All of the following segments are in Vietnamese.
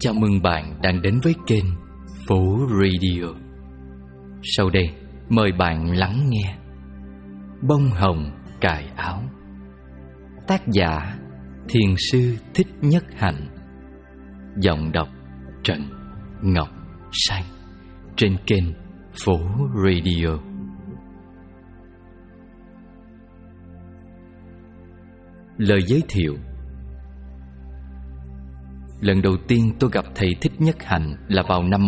Chào mừng bạn đang đến với kênh Phố Radio. Sau đây, mời bạn lắng nghe Bông hồng cài áo. Tác giả Thiền sư Thích Nhất Hạnh. Giọng đọc Trần Ngọc Sang. Trên kênh Phố Radio. Lời giới thiệu. Lần đầu tiên tôi gặp thầy Thích Nhất Hạnh là vào năm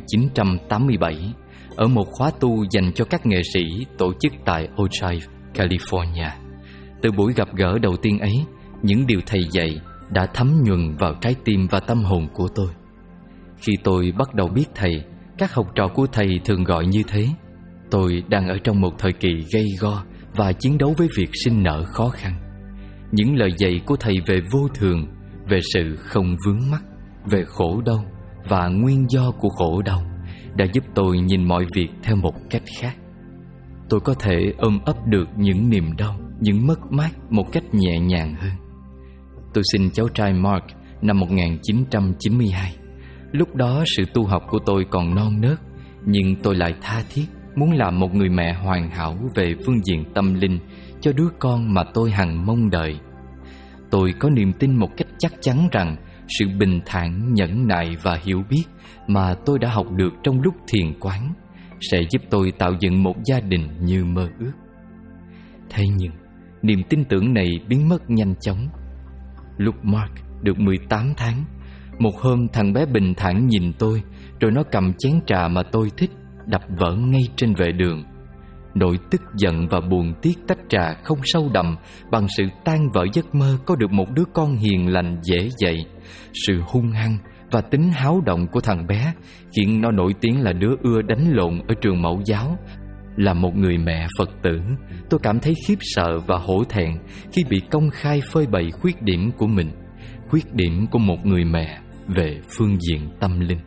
1987 ở một khóa tu dành cho các nghệ sĩ tổ chức tại Ojai, California. Từ buổi gặp gỡ đầu tiên ấy, những điều thầy dạy đã thấm nhuần vào trái tim và tâm hồn của tôi. Khi tôi bắt đầu biết thầy, các học trò của thầy thường gọi như thế. Tôi đang ở trong một thời kỳ gay go và chiến đấu với việc sinh nở khó khăn. Những lời dạy của thầy về vô thường, về sự không vướng mắc, về khổ đau và nguyên do của khổ đau đã giúp tôi nhìn mọi việc theo một cách khác. Tôi có thể ôm ấp được những niềm đau, những mất mát một cách nhẹ nhàng hơn. Tôi sinh cháu trai Mark năm 1992. Lúc đó sự tu học của tôi còn non nớt, nhưng tôi lại tha thiết muốn làm một người mẹ hoàn hảo về phương diện tâm linh cho đứa con mà tôi hằng mong đợi. Tôi có niềm tin một cách chắc chắn rằng sự bình thản, nhẫn nại và hiểu biết mà tôi đã học được trong lúc thiền quán sẽ giúp tôi tạo dựng một gia đình như mơ ước. Thế nhưng, niềm tin tưởng này biến mất nhanh chóng. Lúc Mark được 18 tháng, một hôm thằng bé bình thản nhìn tôi, rồi nó cầm chén trà mà tôi thích, đập vỡ ngay trên vệ đường. Nỗi tức giận và buồn tiếc tách trà không sâu đậm bằng sự tan vỡ giấc mơ có được một đứa con hiền lành dễ dạy. Sự hung hăng và tính háo động của thằng bé khiến nó nổi tiếng là đứa ưa đánh lộn ở trường mẫu giáo. Là một người mẹ Phật tử, tôi cảm thấy khiếp sợ và hổ thẹn khi bị công khai phơi bày khuyết điểm của mình, khuyết điểm của một người mẹ về phương diện tâm linh.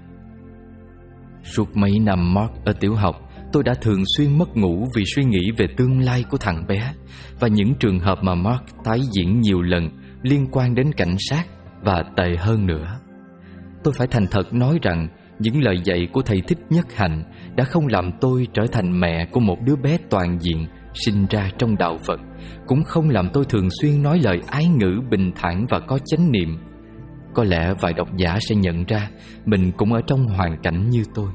Suốt mấy năm Mark ở tiểu học, tôi đã thường xuyên mất ngủ vì suy nghĩ về tương lai của thằng bé và những trường hợp mà Mark tái diễn nhiều lần liên quan đến cảnh sát và tệ hơn nữa. Tôi phải thành thật nói rằng những lời dạy của thầy Thích Nhất Hạnh đã không làm tôi trở thành mẹ của một đứa bé toàn diện sinh ra trong đạo Phật, cũng không làm tôi thường xuyên nói lời ái ngữ bình thản và có chánh niệm. Có lẽ vài độc giả sẽ nhận ra mình cũng ở trong hoàn cảnh như tôi.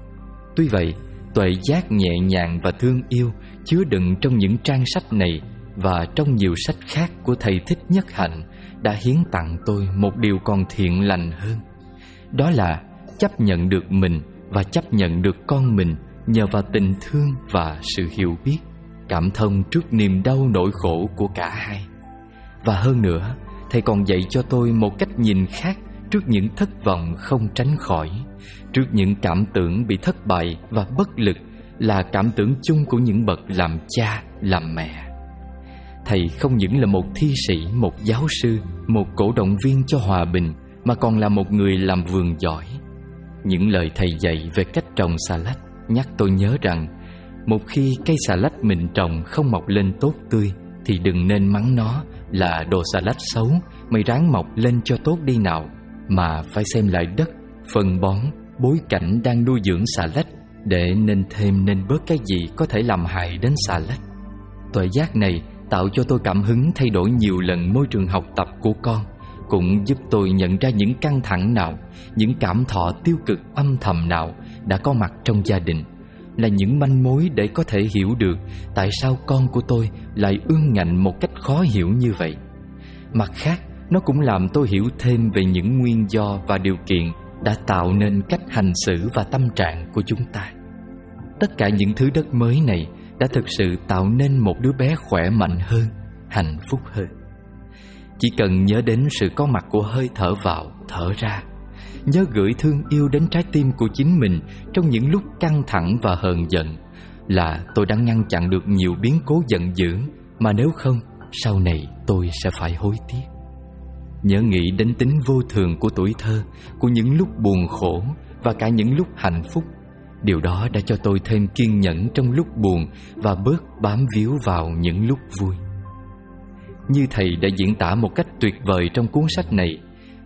Tuy vậy, tuệ giác nhẹ nhàng và thương yêu chứa đựng trong những trang sách này và trong nhiều sách khác của thầy Thích Nhất Hạnh đã hiến tặng tôi một điều còn thiện lành hơn. Đó là chấp nhận được mình và chấp nhận được con mình nhờ vào tình thương và sự hiểu biết, cảm thông trước niềm đau nỗi khổ của cả hai. Và hơn nữa, thầy còn dạy cho tôi một cách nhìn khác trước những thất vọng không tránh khỏi, trước những cảm tưởng bị thất bại và bất lực là cảm tưởng chung của những bậc làm cha, làm mẹ. Thầy không những là một thi sĩ, một giáo sư, một cổ động viên cho hòa bình, mà còn là một người làm vườn giỏi. Những lời thầy dạy về cách trồng xà lách nhắc tôi nhớ rằng một khi cây xà lách mình trồng không mọc lên tốt tươi thì đừng nên mắng nó là đồ xà lách xấu, mày ráng mọc lên cho tốt đi nào, mà phải xem lại đất, phân bón, bối cảnh đang nuôi dưỡng xà lách để nên thêm nên bớt cái gì có thể làm hại đến xà lách. Tuệ giác này tạo cho tôi cảm hứng thay đổi nhiều lần môi trường học tập của con, cũng giúp tôi nhận ra những căng thẳng nào, những cảm thọ tiêu cực âm thầm nào đã có mặt trong gia đình, là những manh mối để có thể hiểu được tại sao con của tôi lại ương ngạnh một cách khó hiểu như vậy. Mặt khác, nó cũng làm tôi hiểu thêm về những nguyên do và điều kiện đã tạo nên cách hành xử và tâm trạng của chúng ta. Tất cả những thứ đất mới này đã thực sự tạo nên một đứa bé khỏe mạnh hơn, hạnh phúc hơn. Chỉ cần nhớ đến sự có mặt của hơi thở vào, thở ra, nhớ gửi thương yêu đến trái tim của chính mình trong những lúc căng thẳng và hờn giận, là tôi đã ngăn chặn được nhiều biến cố giận dữ mà nếu không, sau này tôi sẽ phải hối tiếc. Nhớ nghĩ đến tính vô thường của tuổi thơ, của những lúc buồn khổ và cả những lúc hạnh phúc. Điều đó đã cho tôi thêm kiên nhẫn trong lúc buồn và bớt bám víu vào những lúc vui. Như thầy đã diễn tả một cách tuyệt vời trong cuốn sách này,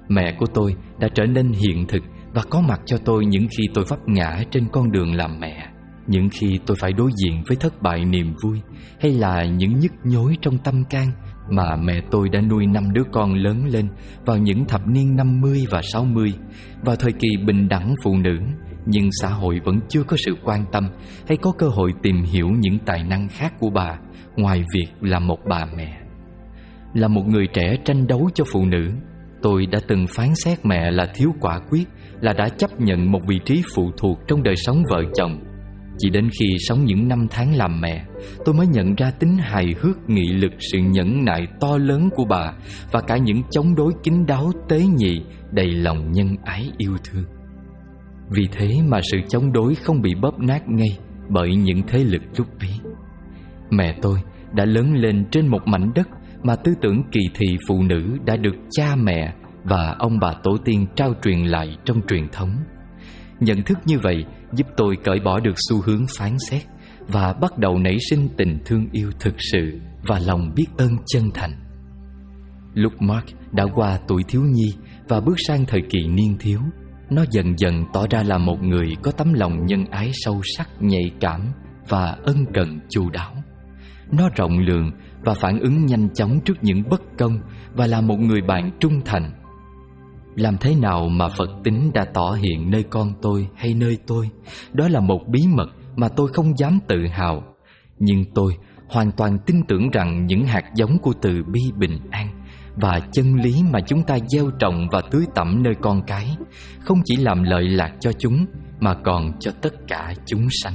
Mẹ của tôi đã trở nên hiện thực và có mặt cho tôi những khi tôi vấp ngã trên con đường làm mẹ, những khi tôi phải đối diện với thất bại niềm vui, hay là những nhức nhối trong tâm can mà mẹ tôi đã nuôi 5 đứa con lớn lên vào những thập niên 50 và 60, vào thời kỳ bình đẳng phụ nữ, nhưng xã hội vẫn chưa có sự quan tâm hay có cơ hội tìm hiểu những tài năng khác của bà, ngoài việc là một bà mẹ. Là một người trẻ tranh đấu cho phụ nữ, tôi đã từng phán xét mẹ là thiếu quả quyết, là đã chấp nhận một vị trí phụ thuộc trong đời sống vợ chồng. Chỉ đến khi sống những năm tháng làm mẹ, tôi mới nhận ra tính hài hước, nghị lực, sự nhẫn nại to lớn của bà, và cả những chống đối kín đáo, tế nhị, đầy lòng nhân ái yêu thương. Vì thế mà sự chống đối không bị bóp nát ngay bởi những thế lực lúc ấy. Mẹ tôi đã lớn lên trên một mảnh đất mà tư tưởng kỳ thị phụ nữ đã được cha mẹ và ông bà tổ tiên trao truyền lại trong truyền thống. Nhận thức như vậy giúp tôi cởi bỏ được xu hướng phán xét và bắt đầu nảy sinh tình thương yêu thực sự và lòng biết ơn chân thành. Lúc Mark đã qua tuổi thiếu nhi và bước sang thời kỳ niên thiếu, nó dần dần tỏ ra là một người có tấm lòng nhân ái sâu sắc, nhạy cảm và ân cần chu đáo. Nó rộng lượng và phản ứng nhanh chóng trước những bất công, và là một người bạn trung thành. Làm thế nào mà Phật tính đã tỏ hiện nơi con tôi hay nơi tôi, đó là một bí mật mà tôi không dám tự hào. Nhưng tôi hoàn toàn tin tưởng rằng những hạt giống của từ bi bình an và chân lý mà chúng ta gieo trồng và tưới tẩm nơi con cái không chỉ làm lợi lạc cho chúng, mà còn cho tất cả chúng sanh.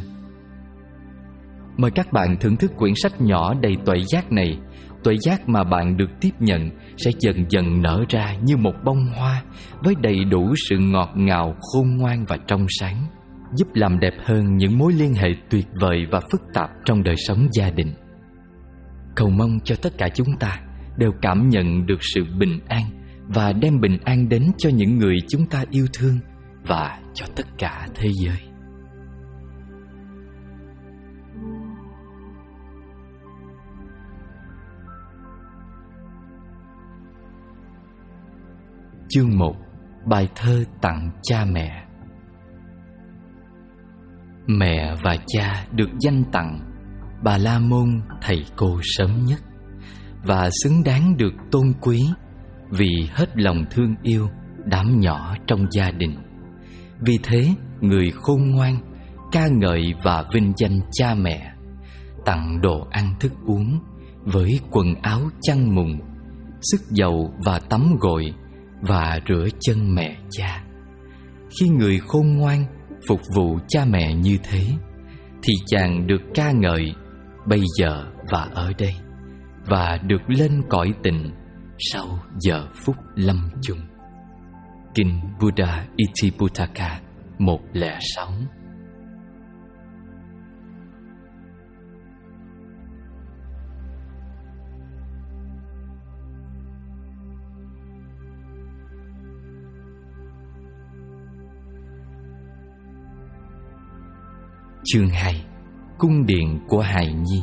Mời các bạn thưởng thức quyển sách nhỏ đầy tuệ giác này. Tuệ giác mà bạn được tiếp nhận sẽ dần dần nở ra như một bông hoa, với đầy đủ sự ngọt ngào, khôn ngoan và trong sáng, giúp làm đẹp hơn những mối liên hệ tuyệt vời và phức tạp trong đời sống gia đình. Cầu mong cho tất cả chúng ta đều cảm nhận được sự bình an, và đem bình an đến cho những người chúng ta yêu thương và cho tất cả thế giới. Chương 1. Bài thơ tặng cha mẹ. Mẹ và cha được danh tặng Bà La Môn thầy cô sớm nhất, và xứng đáng được tôn quý vì hết lòng thương yêu đám nhỏ trong gia đình. Vì thế, người khôn ngoan ca ngợi và vinh danh cha mẹ, tặng đồ ăn thức uống với quần áo chăn mùng, sức dầu và tắm gội, và rửa chân mẹ cha. Khi người khôn ngoan phục vụ cha mẹ như thế, thì chàng được ca ngợi bây giờ và ở đây, và được lên cõi tình sau giờ phút lâm chung. Kinh Buddha Itiputaka 106. Chương 2. Cung điện của hài nhi.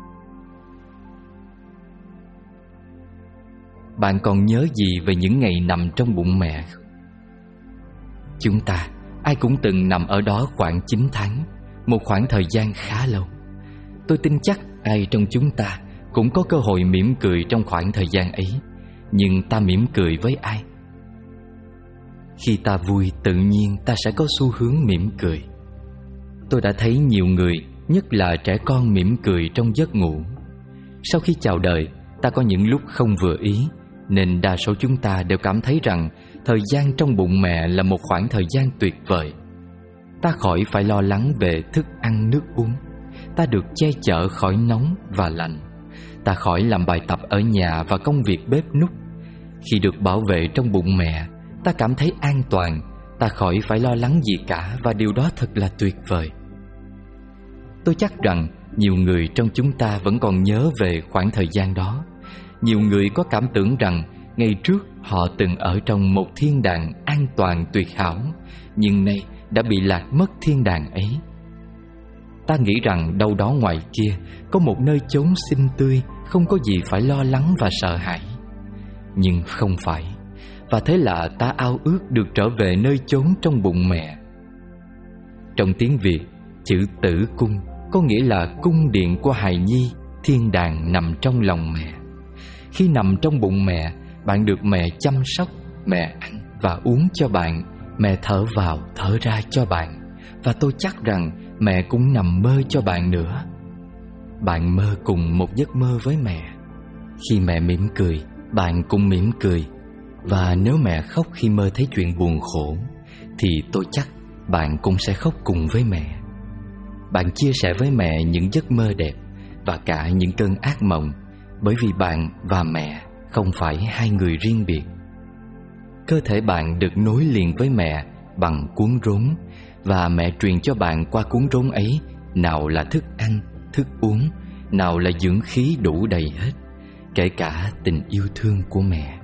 Bạn còn nhớ gì về những ngày nằm trong bụng mẹ không? Chúng ta ai cũng từng nằm ở đó khoảng 9 tháng, một khoảng thời gian khá lâu. Tôi tin chắc ai trong chúng ta cũng có cơ hội mỉm cười trong khoảng thời gian ấy. Nhưng ta mỉm cười với ai? Khi ta vui, tự nhiên ta sẽ có xu hướng mỉm cười. Tôi đã thấy nhiều người, nhất là trẻ con, mỉm cười trong giấc ngủ. Sau khi chào đời, ta có những lúc không vừa ý, nên đa số chúng ta đều cảm thấy rằng thời gian trong bụng mẹ là một khoảng thời gian tuyệt vời. Ta khỏi phải lo lắng về thức ăn nước uống, ta được che chở khỏi nóng và lạnh, ta khỏi làm bài tập ở nhà và công việc bếp núc. Khi được bảo vệ trong bụng mẹ, ta cảm thấy an toàn, ta khỏi phải lo lắng gì cả, và điều đó thật là tuyệt vời. Tôi chắc rằng nhiều người trong chúng ta vẫn còn nhớ về khoảng thời gian đó. Nhiều người có cảm tưởng rằng ngày trước họ từng ở trong một thiên đàng an toàn tuyệt hảo, nhưng nay đã bị lạc mất thiên đàng ấy. Ta nghĩ rằng đâu đó ngoài kia có một nơi chốn xinh tươi, không có gì phải lo lắng và sợ hãi. Nhưng không phải. và thế là ta ao ước được trở về nơi chốn trong bụng mẹ. Trong tiếng Việt, chữ tử cung có nghĩa là cung điện của hài nhi, thiên đàng nằm trong lòng mẹ. Khi nằm trong bụng mẹ, bạn được mẹ chăm sóc, mẹ ăn và uống cho bạn, mẹ thở vào thở ra cho bạn. Và tôi chắc rằng mẹ cũng nằm mơ cho bạn nữa. Bạn mơ cùng một giấc mơ với mẹ. Khi mẹ mỉm cười, bạn cũng mỉm cười. Và nếu mẹ khóc khi mơ thấy chuyện buồn khổ, thì tôi chắc bạn cũng sẽ khóc cùng với mẹ. Bạn chia sẻ với mẹ những giấc mơ đẹp và cả những cơn ác mộng, bởi vì bạn và mẹ không phải hai người riêng biệt. Cơ thể bạn được nối liền với mẹ bằng cuống rốn, và mẹ truyền cho bạn qua cuống rốn ấy nào là thức ăn, thức uống, nào là dưỡng khí đủ đầy hết, kể cả tình yêu thương của mẹ.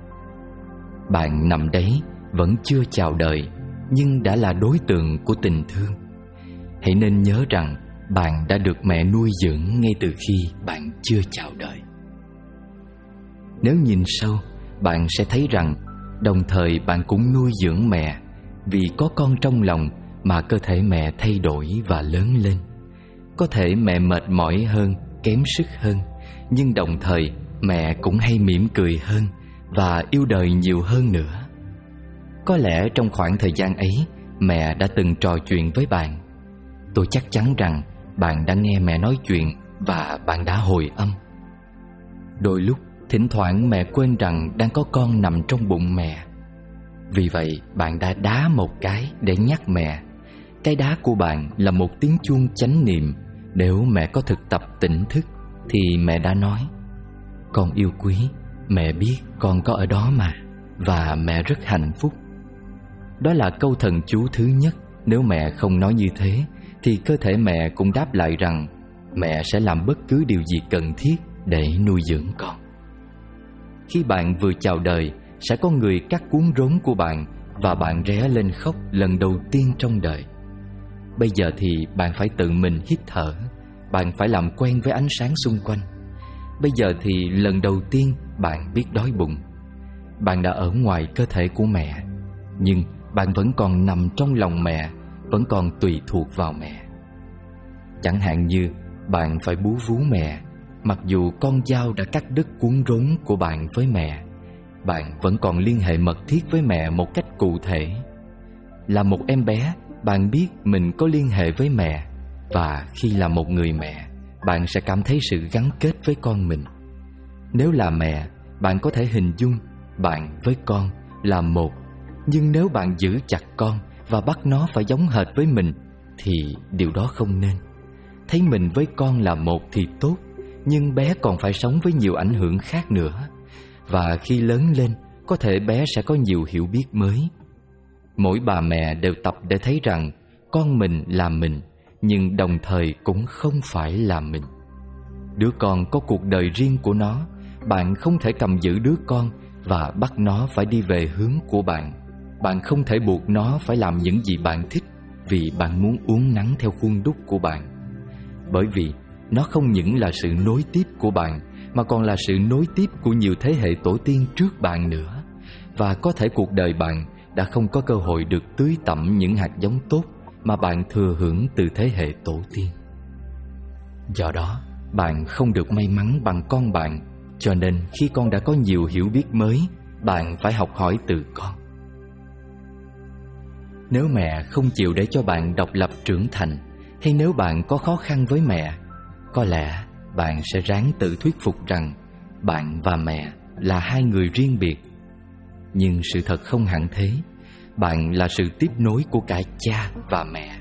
Bạn nằm đấy vẫn chưa chào đời, nhưng đã là đối tượng của tình thương. Hãy nên nhớ rằng bạn đã được mẹ nuôi dưỡng ngay từ khi bạn chưa chào đời. Nếu nhìn sâu, bạn sẽ thấy rằng đồng thời bạn cũng nuôi dưỡng mẹ, vì có con trong lòng mà cơ thể mẹ thay đổi và lớn lên. Có thể mẹ mệt mỏi hơn, kém sức hơn, nhưng đồng thời mẹ cũng hay mỉm cười hơn và yêu đời nhiều hơn nữa. Có lẽ trong khoảng thời gian ấy, mẹ đã từng trò chuyện với bạn. Tôi chắc chắn rằng bạn đã nghe mẹ nói chuyện và bạn đã hồi âm. Đôi lúc, thỉnh thoảng mẹ quên rằng đang có con nằm trong bụng mẹ. Vì vậy, bạn đã đá một cái để nhắc mẹ. Cái đá của bạn là một tiếng chuông chánh niệm. Nếu mẹ có thực tập tỉnh thức, thì mẹ đã nói: "Con yêu quý, mẹ biết con có ở đó mà, và mẹ rất hạnh phúc." Đó là câu thần chú thứ nhất. Nếu mẹ không nói như thế, thì cơ thể mẹ cũng đáp lại rằng mẹ sẽ làm bất cứ điều gì cần thiết để nuôi dưỡng con. Khi bạn vừa chào đời, sẽ có người cắt cuống rốn của bạn, và bạn ré lên khóc lần đầu tiên trong đời. Bây giờ thì bạn phải tự mình hít thở. Bạn phải làm quen với ánh sáng xung quanh. Bây giờ thì lần đầu tiên bạn biết đói bụng. Bạn đã ở ngoài cơ thể của mẹ, nhưng bạn vẫn còn nằm trong lòng mẹ, vẫn còn tùy thuộc vào mẹ. Chẳng hạn như bạn phải bú vú mẹ. Mặc dù con dao đã cắt đứt cuống rốn của bạn với mẹ, bạn vẫn còn liên hệ mật thiết với mẹ một cách cụ thể. Là một em bé, bạn biết mình có liên hệ với mẹ. Và khi là một người mẹ, bạn sẽ cảm thấy sự gắn kết với con mình. Nếu là mẹ, bạn có thể hình dung bạn với con là một. Nhưng nếu bạn giữ chặt con và bắt nó phải giống hệt với mình, thì điều đó không nên. Thấy mình với con là một thì tốt, nhưng bé còn phải sống với nhiều ảnh hưởng khác nữa. Và khi lớn lên, có thể bé sẽ có nhiều hiểu biết mới. Mỗi bà mẹ đều tập để thấy rằng con mình là mình, nhưng đồng thời cũng không phải là mình. Đứa con có cuộc đời riêng của nó. Bạn không thể cầm giữ đứa con và bắt nó phải đi về hướng của bạn. Bạn không thể buộc nó phải làm những gì bạn thích vì bạn muốn uốn nắn theo khuôn đúc của bạn. Bởi vì nó không những là sự nối tiếp của bạn, mà còn là sự nối tiếp của nhiều thế hệ tổ tiên trước bạn nữa. Và có thể cuộc đời bạn đã không có cơ hội được tưới tẩm những hạt giống tốt mà bạn thừa hưởng từ thế hệ tổ tiên. Do đó, bạn không được may mắn bằng con bạn. Cho nên khi con đã có nhiều hiểu biết mới, bạn phải học hỏi từ con. Nếu mẹ không chịu để cho bạn độc lập trưởng thành, hay nếu bạn có khó khăn với mẹ, có lẽ bạn sẽ ráng tự thuyết phục rằng bạn và mẹ là hai người riêng biệt. Nhưng sự thật không hẳn thế. Bạn là sự tiếp nối của cả cha và mẹ.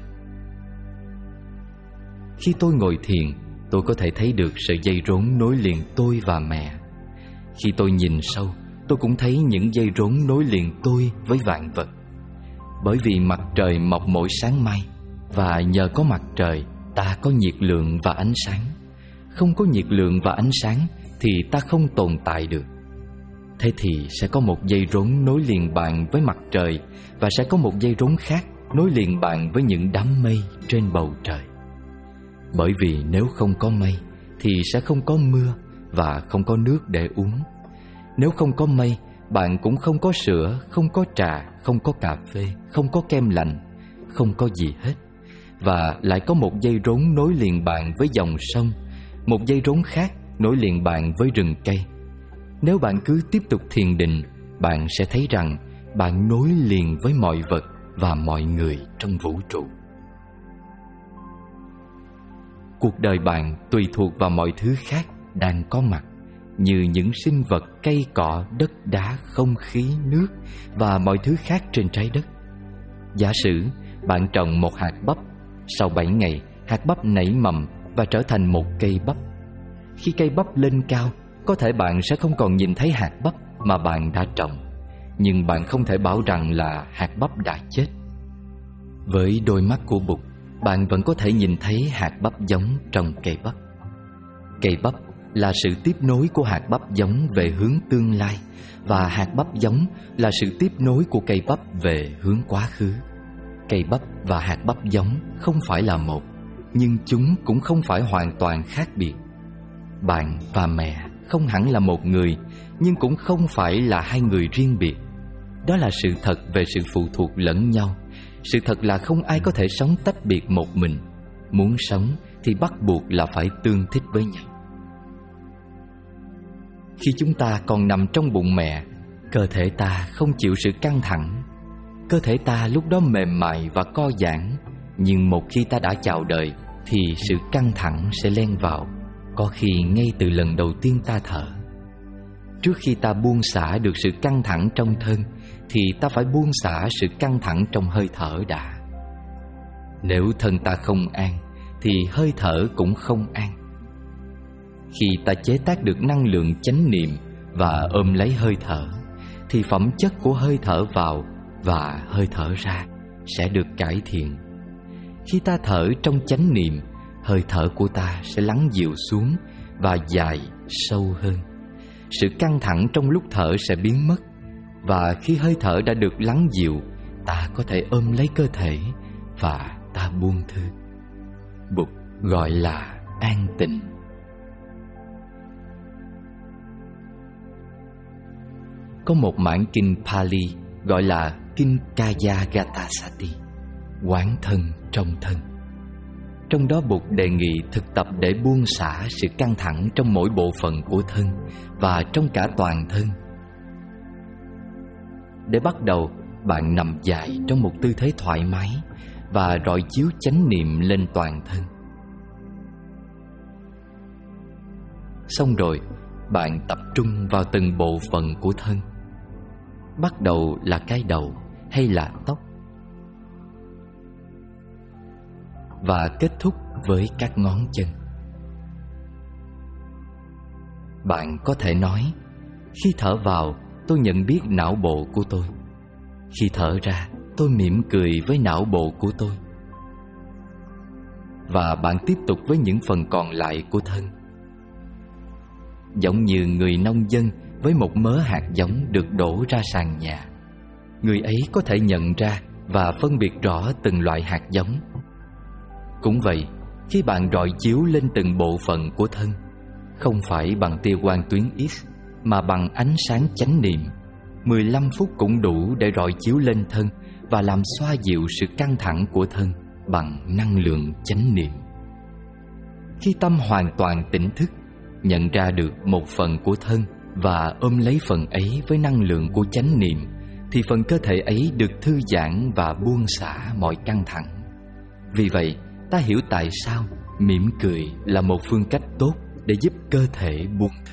Khi tôi ngồi thiền, tôi có thể thấy được sợi dây rốn nối liền tôi và mẹ. Khi tôi nhìn sâu, tôi cũng thấy những dây rốn nối liền tôi với vạn vật. Bởi vì mặt trời mọc mỗi sáng mai, và nhờ có mặt trời, ta có nhiệt lượng và ánh sáng. Không có nhiệt lượng và ánh sáng thì ta không tồn tại được. Thế thì sẽ có một dây rốn nối liền bạn với mặt trời, và sẽ có một dây rốn khác nối liền bạn với những đám mây trên bầu trời. Bởi vì nếu không có mây thì sẽ không có mưa và không có nước để uống. Nếu không có mây, bạn cũng không có sữa, không có trà, không có cà phê, không có kem lạnh, không có gì hết. Và lại có một dây rốn nối liền bạn với dòng sông, một dây rốn khác nối liền bạn với rừng cây. Nếu bạn cứ tiếp tục thiền định, bạn sẽ thấy rằng bạn nối liền với mọi vật và mọi người trong vũ trụ. Cuộc đời bạn tùy thuộc vào mọi thứ khác đang có mặt, như những sinh vật, cây cỏ, đất đá, không khí, nước và mọi thứ khác trên trái đất. Giả sử bạn trồng một hạt bắp, sau 7 ngày, hạt bắp nảy mầm và trở thành một cây bắp. Khi cây bắp lên cao, có thể bạn sẽ không còn nhìn thấy hạt bắp mà bạn đã trồng, nhưng bạn không thể bảo rằng là hạt bắp đã chết. Với đôi mắt của Bụt, bạn vẫn có thể nhìn thấy hạt bắp giống trong cây bắp. Cây bắp là sự tiếp nối của hạt bắp giống về hướng tương lai, và hạt bắp giống là sự tiếp nối của cây bắp về hướng quá khứ. Cây bắp và hạt bắp giống không phải là một, nhưng chúng cũng không phải hoàn toàn khác biệt. Bạn và mẹ không hẳn là một người, nhưng cũng không phải là hai người riêng biệt. Đó là sự thật về sự phụ thuộc lẫn nhau. Sự thật là không ai có thể sống tách biệt một mình. Muốn sống thì bắt buộc là phải tương thích với nhau. Khi chúng ta còn nằm trong bụng mẹ, cơ thể ta không chịu sự căng thẳng. Cơ thể ta lúc đó mềm mại và co giãn. Nhưng một khi ta đã chào đời thì sự căng thẳng sẽ len vào, có khi ngay từ lần đầu tiên ta thở. Trước khi ta buông xả được sự căng thẳng trong thân thì ta phải buông xả sự căng thẳng trong hơi thở đã. Nếu thân ta không an thì hơi thở cũng không an. Khi ta chế tác được năng lượng chánh niệm và ôm lấy hơi thở thì phẩm chất của hơi thở vào và hơi thở ra sẽ được cải thiện. Khi ta thở trong chánh niệm, hơi thở của ta sẽ lắng dịu xuống và dài, sâu hơn. Sự căng thẳng trong lúc thở sẽ biến mất. Và khi hơi thở đã được lắng dịu, ta có thể ôm lấy cơ thể và ta buông thư. Bụt gọi là an tịnh. Có một mảng kinh Pali gọi là kinh Kayagatasati, quán thân trong thân. Trong đó Bụt đề nghị thực tập để buông xả sự căng thẳng trong mỗi bộ phận của thân và trong cả toàn thân. Để bắt đầu, bạn nằm dài trong một tư thế thoải mái và rọi chiếu chánh niệm lên toàn thân. Xong rồi, bạn tập trung vào từng bộ phận của thân. Bắt đầu là cái đầu hay là tóc, và kết thúc với các ngón chân. Bạn có thể nói: khi thở vào, tôi nhận biết não bộ của tôi. Khi thở ra, tôi mỉm cười với não bộ của tôi. Và bạn tiếp tục với những phần còn lại của thân. Giống như người nông dân với một mớ hạt giống được đổ ra sàn nhà, người ấy có thể nhận ra và phân biệt rõ từng loại hạt giống. Cũng vậy, khi bạn rọi chiếu lên từng bộ phận của thân, không phải bằng tia quang tuyến X mà bằng ánh sáng chánh niệm, 15 phút cũng đủ để rọi chiếu lên thân và làm xoa dịu sự căng thẳng của thân bằng năng lượng chánh niệm. Khi tâm hoàn toàn tỉnh thức, nhận ra được một phần của thân và ôm lấy phần ấy với năng lượng của chánh niệm, thì phần cơ thể ấy được thư giãn và buông xả mọi căng thẳng. Vì vậy, ta hiểu tại sao mỉm cười là một phương cách tốt để giúp cơ thể buông thư.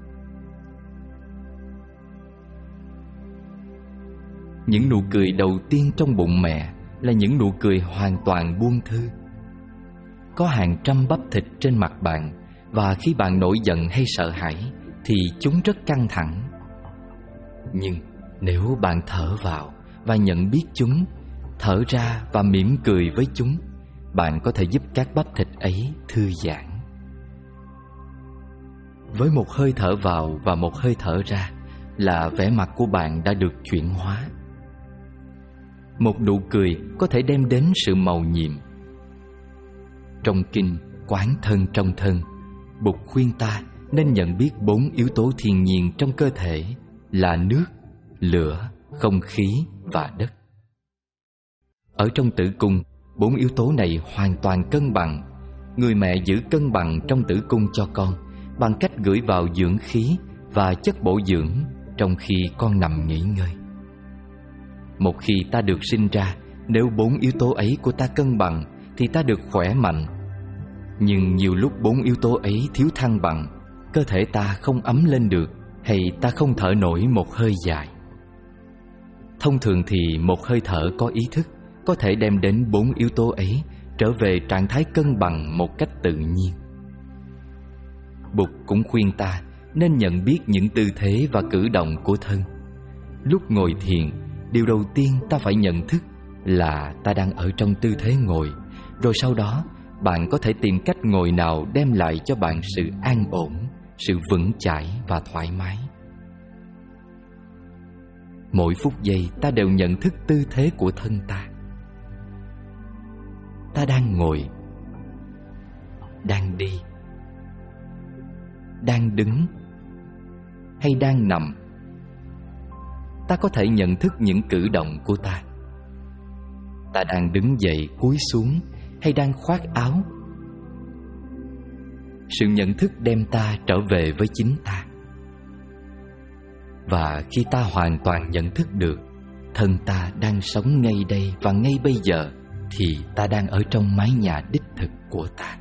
Những nụ cười đầu tiên trong bụng mẹ là những nụ cười hoàn toàn buông thư. Có hàng trăm bắp thịt trên mặt bạn, và khi bạn nổi giận hay sợ hãi thì chúng rất căng thẳng. Nhưng nếu bạn thở vào và nhận biết chúng, thở ra và mỉm cười với chúng, bạn có thể giúp các bắp thịt ấy thư giãn. Với một hơi thở vào và một hơi thở ra là vẻ mặt của bạn đã được chuyển hóa. Một nụ cười có thể đem đến sự mầu nhiệm. Trong kinh Quán thân trong thân, Bụt khuyên ta nên nhận biết 4 yếu tố thiên nhiên trong cơ thể là nước, lửa, không khí và đất. Ở trong tử cung, 4 yếu tố này hoàn toàn cân bằng. Người mẹ giữ cân bằng trong tử cung cho con bằng cách gửi vào dưỡng khí và chất bổ dưỡng trong khi con nằm nghỉ ngơi. Một khi ta được sinh ra, nếu 4 yếu tố ấy của ta cân bằng thì ta được khỏe mạnh. Nhưng nhiều lúc 4 yếu tố ấy thiếu thăng bằng, cơ thể ta không ấm lên được, hay ta không thở nổi một hơi dài. Thông thường thì một hơi thở có ý thức có thể đem đến 4 yếu tố ấy trở về trạng thái cân bằng một cách tự nhiên. Bụt cũng khuyên ta nên nhận biết những tư thế và cử động của thân. Lúc ngồi thiền, điều đầu tiên ta phải nhận thức là ta đang ở trong tư thế ngồi. Rồi sau đó, bạn có thể tìm cách ngồi nào đem lại cho bạn sự an ổn, sự vững chãi và thoải mái. Mỗi phút giây ta đều nhận thức tư thế của thân ta. Ta đang ngồi, đang đi, đang đứng hay đang nằm. Ta có thể nhận thức những cử động của ta. Ta đang đứng dậy cúi xuống hay đang khoác áo. Sự nhận thức đem ta trở về với chính ta. Và khi ta hoàn toàn nhận thức được thân ta đang sống ngay đây và ngay bây giờ, thì ta đang ở trong mái nhà đích thực của ta.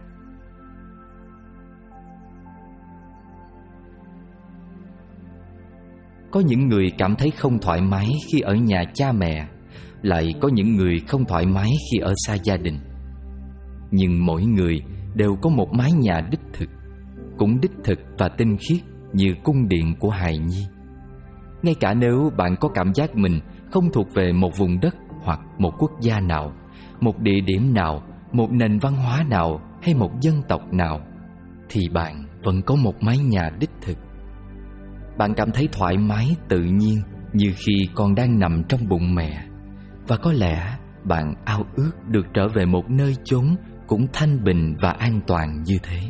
Có những người cảm thấy không thoải mái khi ở nhà cha mẹ, lại có những người không thoải mái khi ở xa gia đình. Nhưng mỗi người đều có một mái nhà đích thực, cũng đích thực và tinh khiết như cung điện của hài nhi. Ngay cả nếu bạn có cảm giác mình không thuộc về một vùng đất hoặc một quốc gia nào, một địa điểm nào, một nền văn hóa nào hay một dân tộc nào, thì bạn vẫn có một mái nhà đích thực. Bạn cảm thấy thoải mái tự nhiên như khi còn đang nằm trong bụng mẹ. Và có lẽ bạn ao ước được trở về một nơi chốn cũng thanh bình và an toàn như thế.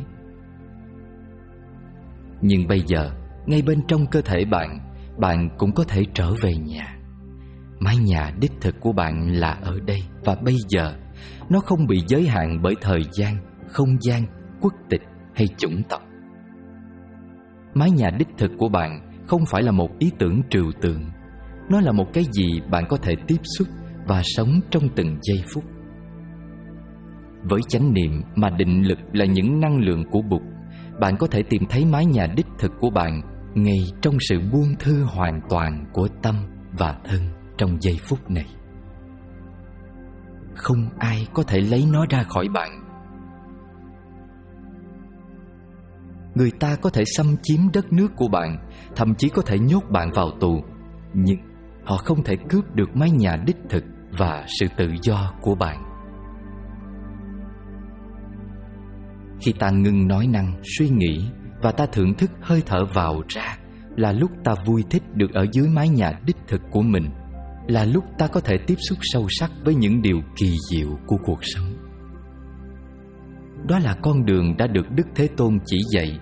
Nhưng bây giờ, ngay bên trong cơ thể bạn, bạn cũng có thể trở về nhà. Mái nhà đích thực của bạn là ở đây và bây giờ. Nó không bị giới hạn bởi thời gian, không gian, quốc tịch hay chủng tộc. Mái nhà đích thực của bạn không phải là một ý tưởng trừu tượng. Nó là một cái gì bạn có thể tiếp xúc và sống trong từng giây phút. Với chánh niệm mà định lực là những năng lượng của Bụt, bạn có thể tìm thấy mái nhà đích thực của bạn ngay trong sự buông thư hoàn toàn của tâm và thân trong giây phút này. Không ai có thể lấy nó ra khỏi bạn. Người ta có thể xâm chiếm đất nước của bạn, thậm chí có thể nhốt bạn vào tù, nhưng họ không thể cướp được mái nhà đích thực và sự tự do của bạn. Khi ta ngưng nói năng, suy nghĩ và ta thưởng thức hơi thở vào ra, là lúc ta vui thích được ở dưới mái nhà đích thực của mình, là lúc ta có thể tiếp xúc sâu sắc với những điều kỳ diệu của cuộc sống. Đó là con đường đã được Đức Thế Tôn chỉ dạy.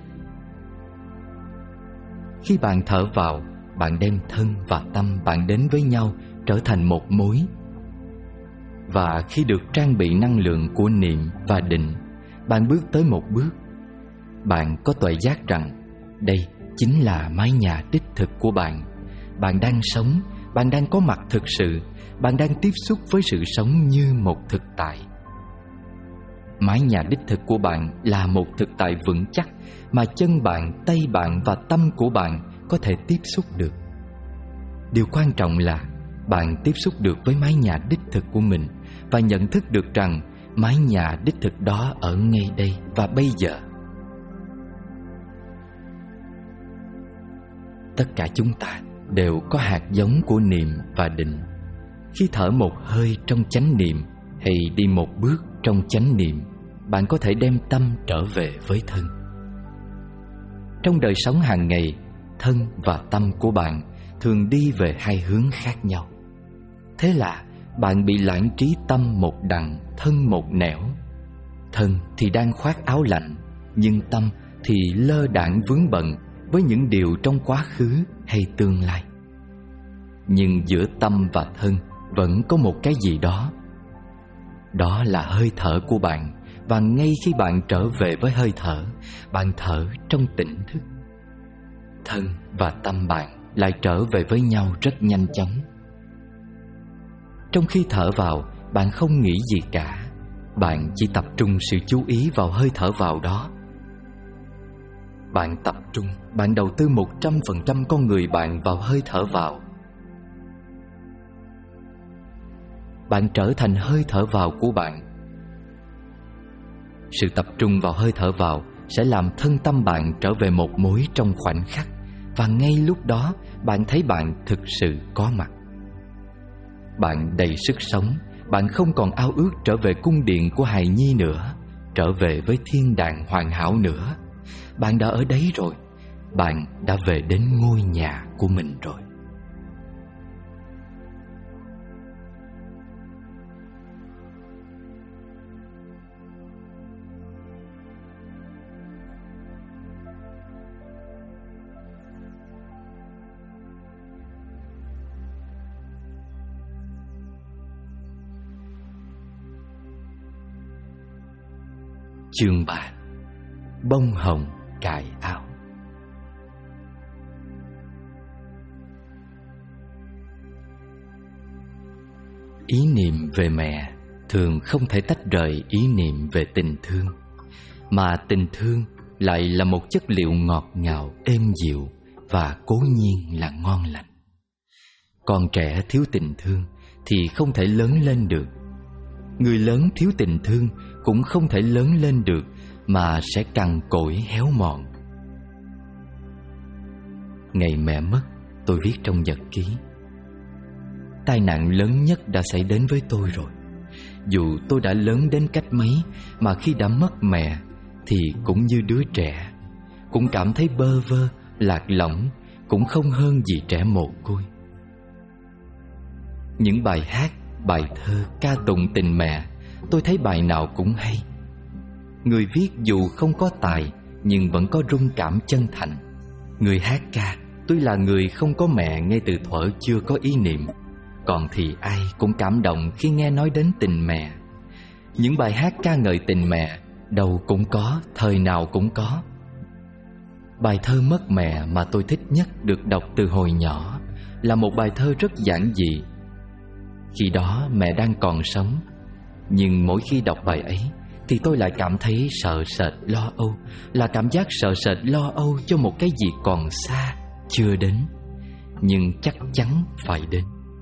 Khi bạn thở vào, bạn đem thân và tâm bạn đến với nhau, trở thành một mối. Và khi được trang bị năng lượng của niệm và định, bạn bước tới một bước. Bạn có tuệ giác rằng đây chính là mái nhà đích thực của bạn. Bạn đang sống, bạn đang có mặt thực sự, bạn đang tiếp xúc với sự sống như một thực tại. Mái nhà đích thực của bạn là một thực tại vững chắc mà chân bạn, tay bạn và tâm của bạn có thể tiếp xúc được. Điều quan trọng là bạn tiếp xúc được với mái nhà đích thực của mình và nhận thức được rằng mái nhà đích thực đó ở ngay đây và bây giờ. Tất cả chúng ta đều có hạt giống của niệm và định. Khi thở một hơi trong chánh niệm hay đi một bước trong chánh niệm, bạn có thể đem tâm trở về với thân. Trong đời sống hàng ngày, thân và tâm của bạn thường đi về hai hướng khác nhau. Thế là bạn bị lãng trí tâm một đằng, thân một nẻo. Thân thì đang khoác áo lạnh, nhưng tâm thì lơ đãng vướng bận với những điều trong quá khứ hay tương lai. Nhưng giữa tâm và thân vẫn có một cái gì đó. Đó là hơi thở của bạn. Và ngay khi bạn trở về với hơi thở, bạn thở trong tỉnh thức, thân và tâm bạn lại trở về với nhau rất nhanh chóng. Trong khi thở vào, bạn không nghĩ gì cả. Bạn chỉ tập trung sự chú ý vào hơi thở vào đó. Bạn tập trung, bạn đầu tư 100% con người bạn vào hơi thở vào. Bạn trở thành hơi thở vào của bạn. Sự tập trung vào hơi thở vào sẽ làm thân tâm bạn trở về một mối trong khoảnh khắc. Và ngay lúc đó, bạn thấy bạn thực sự có mặt. Bạn đầy sức sống. Bạn không còn ao ước trở về cung điện của hài nhi nữa, trở về với thiên đàng hoàn hảo nữa. Bạn đã ở đấy rồi. Bạn đã về đến ngôi nhà của mình rồi. Chương 3. Bông hồng cài áo. Ý niệm về mẹ thường không thể tách rời ý niệm về tình thương. Mà tình thương lại là một chất liệu ngọt ngào, êm dịu và cố nhiên là ngon lành. Con trẻ thiếu tình thương thì không thể lớn lên được. Người lớn thiếu tình thương cũng không thể lớn lên được, mà sẽ cằn cỗi héo mòn. Ngày mẹ mất, tôi viết trong nhật ký: tai nạn lớn nhất đã xảy đến với tôi rồi. Dù tôi đã lớn đến cách mấy, mà khi đã mất mẹ thì cũng như đứa trẻ, cũng cảm thấy bơ vơ, lạc lõng, cũng không hơn gì trẻ mồ côi. Những bài hát, bài thơ ca tụng tình mẹ, tôi thấy bài nào cũng hay. Người viết dù không có tài, nhưng vẫn có rung cảm chân thành. Người hát ca tuy là người không có mẹ ngay từ thuở chưa có ý niệm, còn thì ai cũng cảm động khi nghe nói đến tình mẹ. Những bài hát ca ngợi tình mẹ đâu cũng có, thời nào cũng có. Bài thơ Mất Mẹ mà tôi thích nhất được đọc từ hồi nhỏ là một bài thơ rất giản dị. Khi đó mẹ đang còn sống, nhưng mỗi khi đọc bài ấy thì tôi lại cảm thấy sợ sệt lo âu, là cảm giác sợ sệt lo âu cho một cái gì còn xa, chưa đến, nhưng chắc chắn phải đến.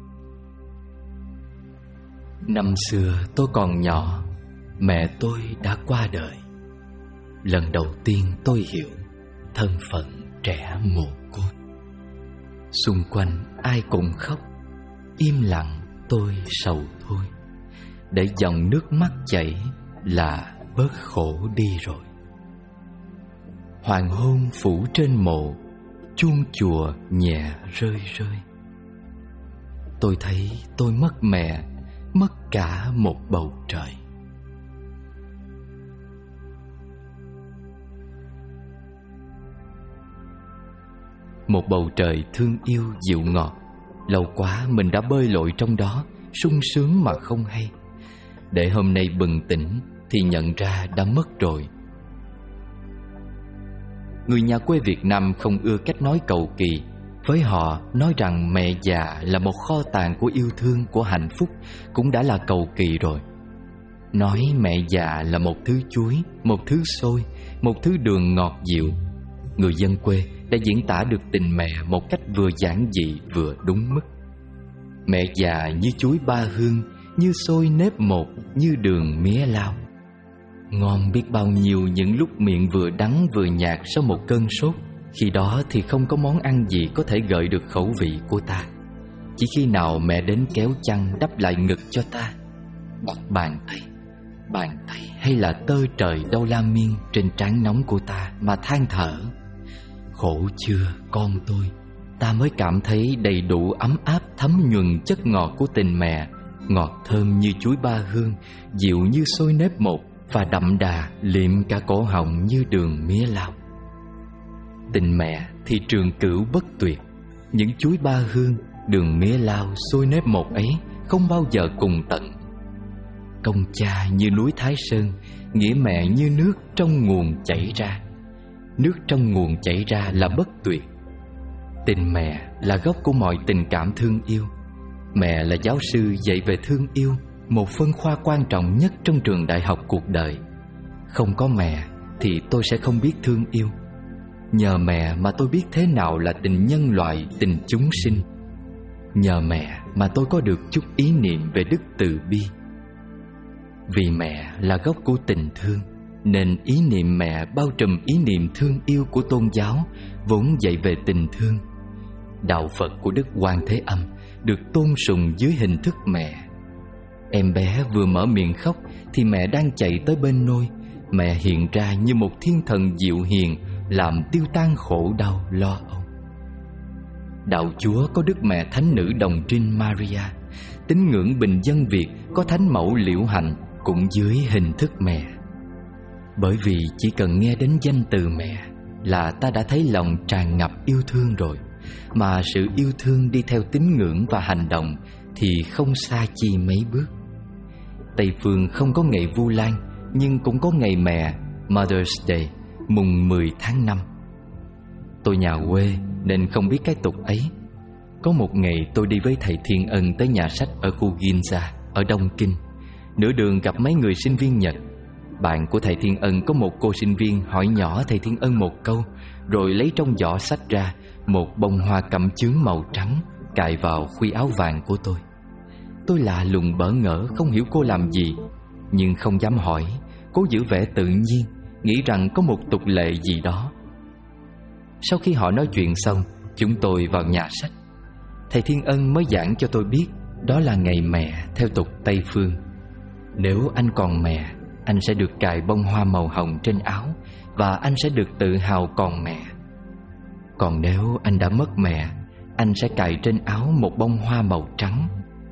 Năm xưa tôi còn nhỏ, mẹ tôi đã qua đời. Lần đầu tiên tôi hiểu thân phận trẻ mồ côi. Xung quanh ai cũng khóc, im lặng tôi sầu thôi. Để dòng nước mắt chảy là bớt khổ đi rồi. Hoàng hôn phủ trên mộ, chuông chùa nhẹ rơi rơi. Tôi thấy tôi mất mẹ, mất cả một bầu trời. Một bầu trời thương yêu dịu ngọt. Lâu quá mình đã bơi lội trong đó, sung sướng mà không hay. Để hôm nay bừng tỉnh thì nhận ra đã mất rồi. Người nhà quê Việt Nam không ưa cách nói cầu kỳ. Với họ, nói rằng mẹ già là một kho tàng của yêu thương, của hạnh phúc cũng đã là cầu kỳ rồi. Nói mẹ già là một thứ chuối, một thứ xôi, một thứ đường ngọt dịu. Người dân quê đã diễn tả được tình mẹ một cách vừa giản dị vừa đúng mức. Mẹ già như chuối ba hương, như xôi nếp một, như đường mía lao. Ngon biết bao nhiêu những lúc miệng vừa đắng vừa nhạt sau một cơn sốt. Khi đó thì không có món ăn gì có thể gợi được khẩu vị của ta. Chỉ khi nào mẹ đến kéo chăn đắp lại ngực cho ta, đặt bàn tay hay là tơ trời đâu la miên trên trán nóng của ta mà than thở: khổ chưa con tôi. Ta mới cảm thấy đầy đủ ấm áp thấm nhuần chất ngọt của tình mẹ, ngọt thơm như chuối ba hương, dịu như xôi nếp một, và đậm đà liệm cả cổ họng như đường mía lao. Tình mẹ thì trường cửu bất tuyệt. Những chuối ba hương Đường mía lao sôi nếp một ấy không bao giờ cùng tận. Công cha như núi Thái Sơn, nghĩa mẹ như nước trong nguồn chảy ra. Nước trong nguồn chảy ra là bất tuyệt. Tình mẹ là gốc của mọi tình cảm thương yêu. Mẹ là giáo sư dạy về thương yêu, một phân khoa quan trọng nhất trong trường đại học cuộc đời. Không có mẹ thì tôi sẽ không biết thương yêu. Nhờ mẹ mà tôi biết thế nào là tình nhân loại, tình chúng sinh. Nhờ mẹ mà tôi có được chút ý niệm về đức từ bi. Vì mẹ là gốc của tình thương, nên ý niệm mẹ bao trùm ý niệm thương yêu của tôn giáo vốn dạy về tình thương. Đạo Phật của Đức Quan Thế Âm được tôn sùng dưới hình thức mẹ. Em bé vừa mở miệng khóc thì mẹ đang chạy tới bên nôi. Mẹ hiện ra như một thiên thần dịu hiền, làm tiêu tan khổ đau lo âu. Đạo Chúa có Đức Mẹ Thánh Nữ Đồng Trinh Maria. Tín ngưỡng bình dân Việt có Thánh Mẫu Liễu Hạnh cũng dưới hình thức mẹ. Bởi vì chỉ cần nghe đến danh từ mẹ là ta đã thấy lòng tràn ngập yêu thương rồi. Mà sự yêu thương đi theo tín ngưỡng và hành động thì không xa chi mấy bước. Tây phương không có ngày Vu Lan, nhưng cũng có ngày mẹ, Mother's Day, mùng 10 tháng 5. Tôi nhà quê nên không biết cái tục ấy. Có một ngày tôi đi với thầy Thiên Ân tới nhà sách ở khu Ginza, ở Đông Kinh. Nửa đường gặp mấy người sinh viên Nhật. Bạn của thầy Thiên Ân có một cô sinh viên hỏi nhỏ thầy Thiên Ân một câu, rồi lấy trong giỏ sách ra một bông hoa cẩm chướng màu trắng cài vào khuy áo vàng của tôi. Tôi lạ lùng bỡ ngỡ không hiểu cô làm gì, nhưng không dám hỏi, cố giữ vẻ tự nhiên, nghĩ rằng có một tục lệ gì đó. Sau khi họ nói chuyện xong, chúng tôi vào nhà sách. Thầy Thiên Ân mới giảng cho tôi biết đó là ngày mẹ theo tục Tây phương. Nếu anh còn mẹ, anh sẽ được cài bông hoa màu hồng trên áo, và anh sẽ được tự hào còn mẹ. Còn nếu anh đã mất mẹ, anh sẽ cài trên áo một bông hoa màu trắng.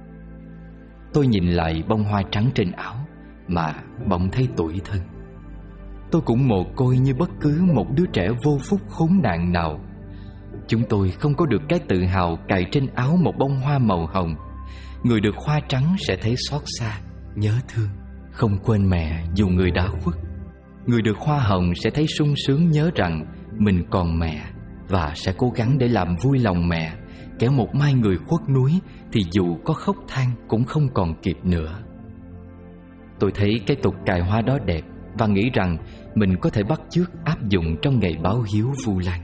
Tôi nhìn lại bông hoa trắng trên áo mà bỗng thấy tủi thân. Tôi cũng mồ côi như bất cứ một đứa trẻ vô phúc khốn nạn nào. Chúng tôi không có được cái tự hào cài trên áo một bông hoa màu hồng. Người được hoa trắng sẽ thấy xót xa, nhớ thương, không quên mẹ dù người đã khuất. Người được hoa hồng sẽ thấy sung sướng nhớ rằng mình còn mẹ, và sẽ cố gắng để làm vui lòng mẹ. Kẻo một mai người khuất núi thì dù có khóc than cũng không còn kịp nữa. Tôi thấy cái tục cài hoa đó đẹp và nghĩ rằng mình có thể bắt chước áp dụng trong ngày báo hiếu Vu Lan.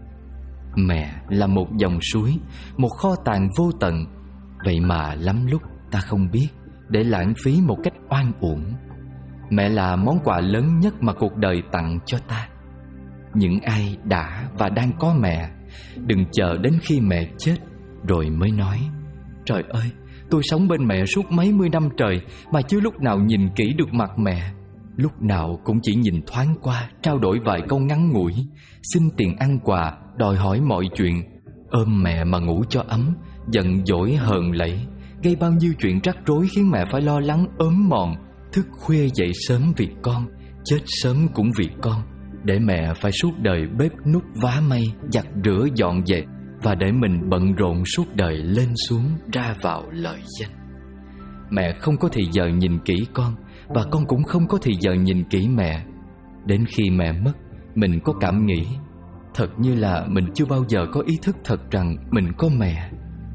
Mẹ là một dòng suối, một kho tàng vô tận. Vậy mà lắm lúc ta không biết, để lãng phí một cách oan uổng. Mẹ là món quà lớn nhất mà cuộc đời tặng cho ta. Những ai đã và đang có mẹ, đừng chờ đến khi mẹ chết rồi mới nói: trời ơi, tôi sống bên mẹ suốt mấy mươi năm trời mà chưa lúc nào nhìn kỹ được mặt mẹ. Lúc nào cũng chỉ nhìn thoáng qua, trao đổi vài câu ngắn ngủi, xin tiền ăn quà, đòi hỏi mọi chuyện. Ôm mẹ mà ngủ cho ấm, giận dỗi hờn lẫy, gây bao nhiêu chuyện rắc rối khiến mẹ phải lo lắng ốm mòn, thức khuya dậy sớm vì con, chết sớm cũng vì con, để mẹ phải suốt đời bếp núc vá may, giặt rửa dọn dẹp, và để mình bận rộn suốt đời lên xuống ra vào lợi danh. Mẹ không có thì giờ nhìn kỹ con, và con cũng không có thì giờ nhìn kỹ mẹ. Đến khi mẹ mất, mình có cảm nghĩ thật như là mình chưa bao giờ có ý thức thật rằng mình có mẹ.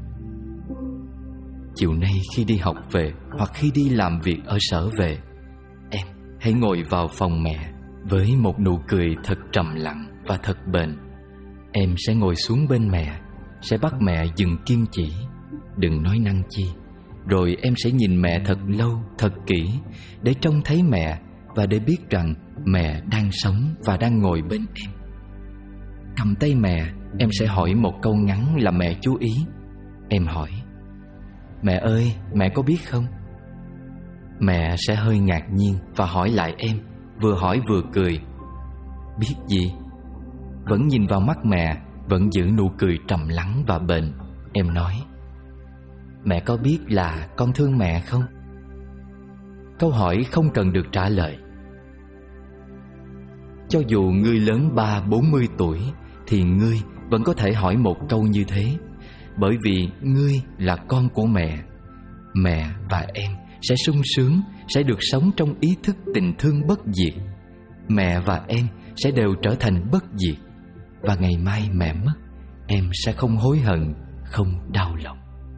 Chiều nay khi đi học về, hoặc khi đi làm việc ở sở về, em hãy ngồi vào phòng mẹ với một nụ cười thật trầm lặng và thật bền. Em sẽ ngồi xuống bên mẹ, sẽ bắt mẹ dừng kiên chỉ, đừng nói năng chi. Rồi em sẽ nhìn mẹ thật lâu, thật kỹ, để trông thấy mẹ và để biết rằng mẹ đang sống và đang ngồi bên em. Cầm tay mẹ, em sẽ hỏi một câu ngắn là mẹ chú ý. Em hỏi: mẹ ơi, mẹ có biết không? Mẹ sẽ hơi ngạc nhiên và hỏi lại em, vừa hỏi vừa cười: biết gì? Vẫn nhìn vào mắt mẹ, vẫn giữ nụ cười trầm lắng và bền, em nói: mẹ có biết là con thương mẹ không? Câu hỏi không cần được trả lời. Cho dù ngươi lớn 30-40 tuổi thì ngươi vẫn có thể hỏi một câu như thế. bởi vì ngươi là con của mẹ. Mẹ và em sẽ sung sướng, sẽ được sống trong ý thức tình thương bất diệt. Mẹ và em sẽ đều trở thành bất diệt. Và ngày mai mẹ mất, em sẽ không hối hận, không đau lòng.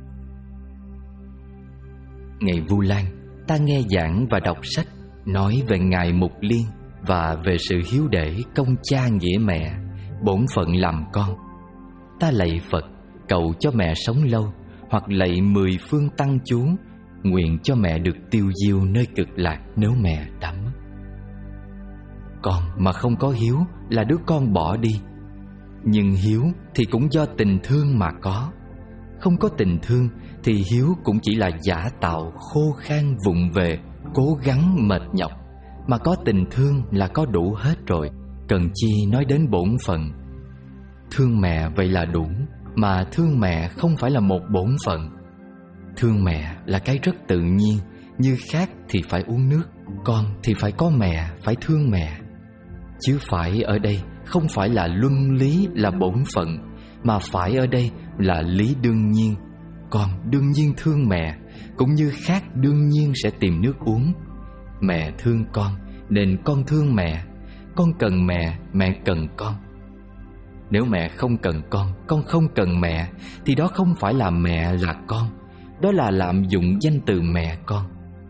Ngày Vu Lan, ta nghe giảng và đọc sách nói về Ngài Mục Liên và về sự hiếu để công cha nghĩa mẹ, bổn phận làm con. Ta lạy Phật, cầu cho mẹ sống lâu, hoặc lạy 10 phương tăng chú, nguyện cho mẹ được tiêu diêu nơi cực lạc nếu mẹ đã mất. Con mà không có hiếu là đứa con bỏ đi. Nhưng hiếu thì cũng do tình thương mà có. Không có tình thương thì hiếu cũng chỉ là giả tạo, khô khan, vụng về, cố gắng mệt nhọc. Mà có tình thương là có đủ hết rồi, cần chi nói đến bổn phận. Thương mẹ vậy là đủ, mà thương mẹ không phải là một bổn phận. Thương mẹ là cái rất tự nhiên, như khát thì phải uống nước, con thì phải có mẹ, phải thương mẹ. Chứ phải ở đây không phải là luân lý, là bổn phận, mà phải ở đây là lý đương nhiên. Con đương nhiên thương mẹ, cũng như khát đương nhiên sẽ tìm nước uống. Mẹ thương con nên con thương mẹ. Con cần mẹ, mẹ cần con. Nếu mẹ không cần con không cần mẹ, thì đó không phải là mẹ là con, đó là lạm dụng danh từ mẹ con.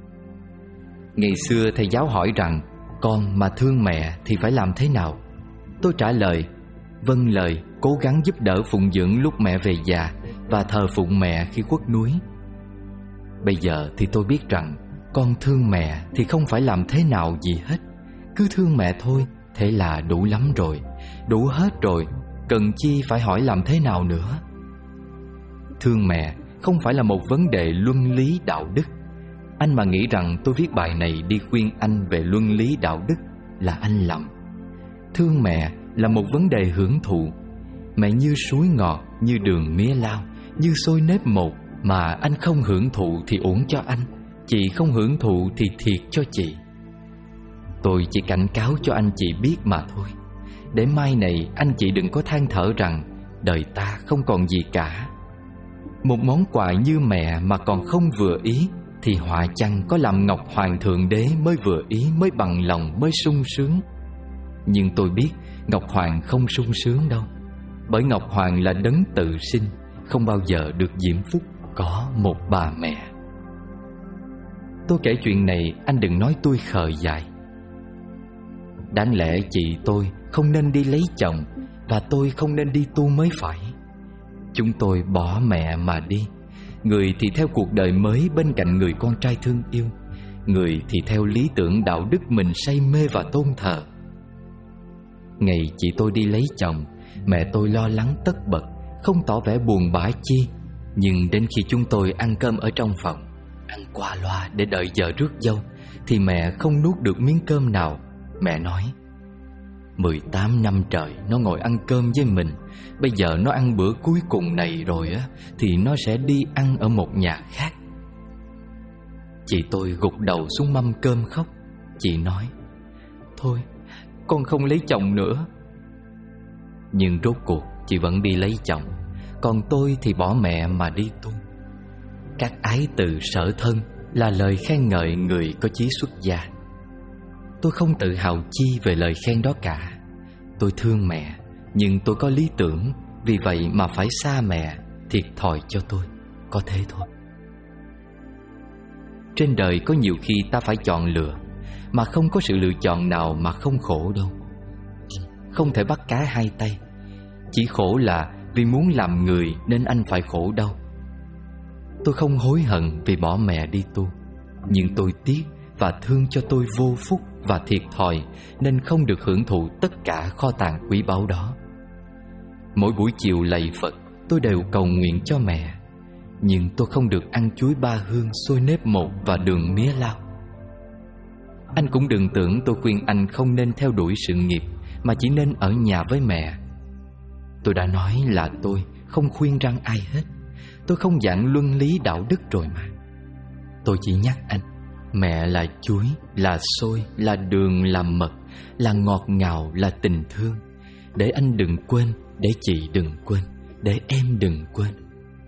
Ngày xưa thầy giáo hỏi rằng con mà thương mẹ thì phải làm thế nào? Tôi trả lời: vâng lời, cố gắng giúp đỡ phụng dưỡng lúc mẹ về già, và thờ phụng mẹ khi khuất núi. Bây giờ thì tôi biết rằng con thương mẹ thì không phải làm thế nào gì hết. Cứ thương mẹ thôi, thế là đủ lắm rồi, đủ hết rồi, cần chi phải hỏi làm thế nào nữa. Thương mẹ không phải là một vấn đề luân lý đạo đức. Anh mà nghĩ rằng tôi viết bài này đi khuyên anh về luân lý đạo đức là anh lầm. Thương mẹ là một vấn đề hưởng thụ. Mẹ như suối ngọt, như đường mía lao, như xôi nếp một, mà anh không hưởng thụ thì uổng cho anh, chị không hưởng thụ thì thiệt cho chị. Tôi chỉ cảnh cáo cho anh chị biết mà thôi, để mai này anh chị đừng có than thở rằng đời ta không còn gì cả. Một món quà như mẹ mà còn không vừa ý, thì họa chăng có làm Ngọc Hoàng Thượng Đế mới vừa ý, mới bằng lòng, mới sung sướng. Nhưng tôi biết Ngọc Hoàng không sung sướng đâu, bởi Ngọc Hoàng là đấng tự sinh, không bao giờ được diễm phúc có một bà mẹ. Tôi kể chuyện này anh đừng nói tôi khờ dại. Đáng lẽ chị tôi không nên đi lấy chồng, và tôi không nên đi tu mới phải. Chúng tôi bỏ mẹ mà đi. Người thì theo cuộc đời mới bên cạnh người con trai thương yêu, người thì theo lý tưởng đạo đức mình say mê và tôn thờ. Ngày chị tôi đi lấy chồng, mẹ tôi lo lắng tất bật, không tỏ vẻ buồn bã chi. Nhưng đến khi chúng tôi ăn cơm ở trong phòng, ăn qua loa để đợi giờ rước dâu, thì mẹ không nuốt được miếng cơm nào. Mẹ nói: 18 năm trời nó ngồi ăn cơm với mình, bây giờ nó ăn bữa cuối cùng này rồi á, thì nó sẽ đi ăn ở một nhà khác. Chị tôi gục đầu xuống mâm cơm khóc. Chị nói: thôi, con không lấy chồng nữa. Nhưng rốt cuộc chị vẫn đi lấy chồng, còn tôi thì bỏ mẹ mà đi tu. Các ái từ sở thân là lời khen ngợi người có chí xuất gia. Tôi không tự hào chi về lời khen đó cả. Tôi thương mẹ, nhưng tôi có lý tưởng, vì vậy mà phải xa mẹ, thiệt thòi cho tôi, có thế thôi. Trên đời có nhiều khi ta phải chọn lựa, mà không có sự lựa chọn nào mà không khổ đâu. Không thể bắt cá hai tay. Chỉ khổ là vì muốn làm người nên anh phải khổ đau. Tôi không hối hận vì bỏ mẹ đi tu, nhưng tôi tiếc và thương cho tôi vô phúc và thiệt thòi, nên không được hưởng thụ tất cả kho tàng quý báu đó. Mỗi buổi chiều lạy Phật, tôi đều cầu nguyện cho mẹ, nhưng tôi không được ăn chuối ba hương, xôi nếp một và đường mía lao. Anh cũng đừng tưởng tôi khuyên anh không nên theo đuổi sự nghiệp, mà chỉ nên ở nhà với mẹ. Tôi đã nói là tôi không khuyên răn ai hết. Tôi không giảng luân lý đạo đức rồi mà. Tôi chỉ nhắc anh, mẹ là chuối, là xôi, là đường, là mật, là ngọt ngào, là tình thương. Để anh đừng quên, để chị đừng quên, để em đừng quên.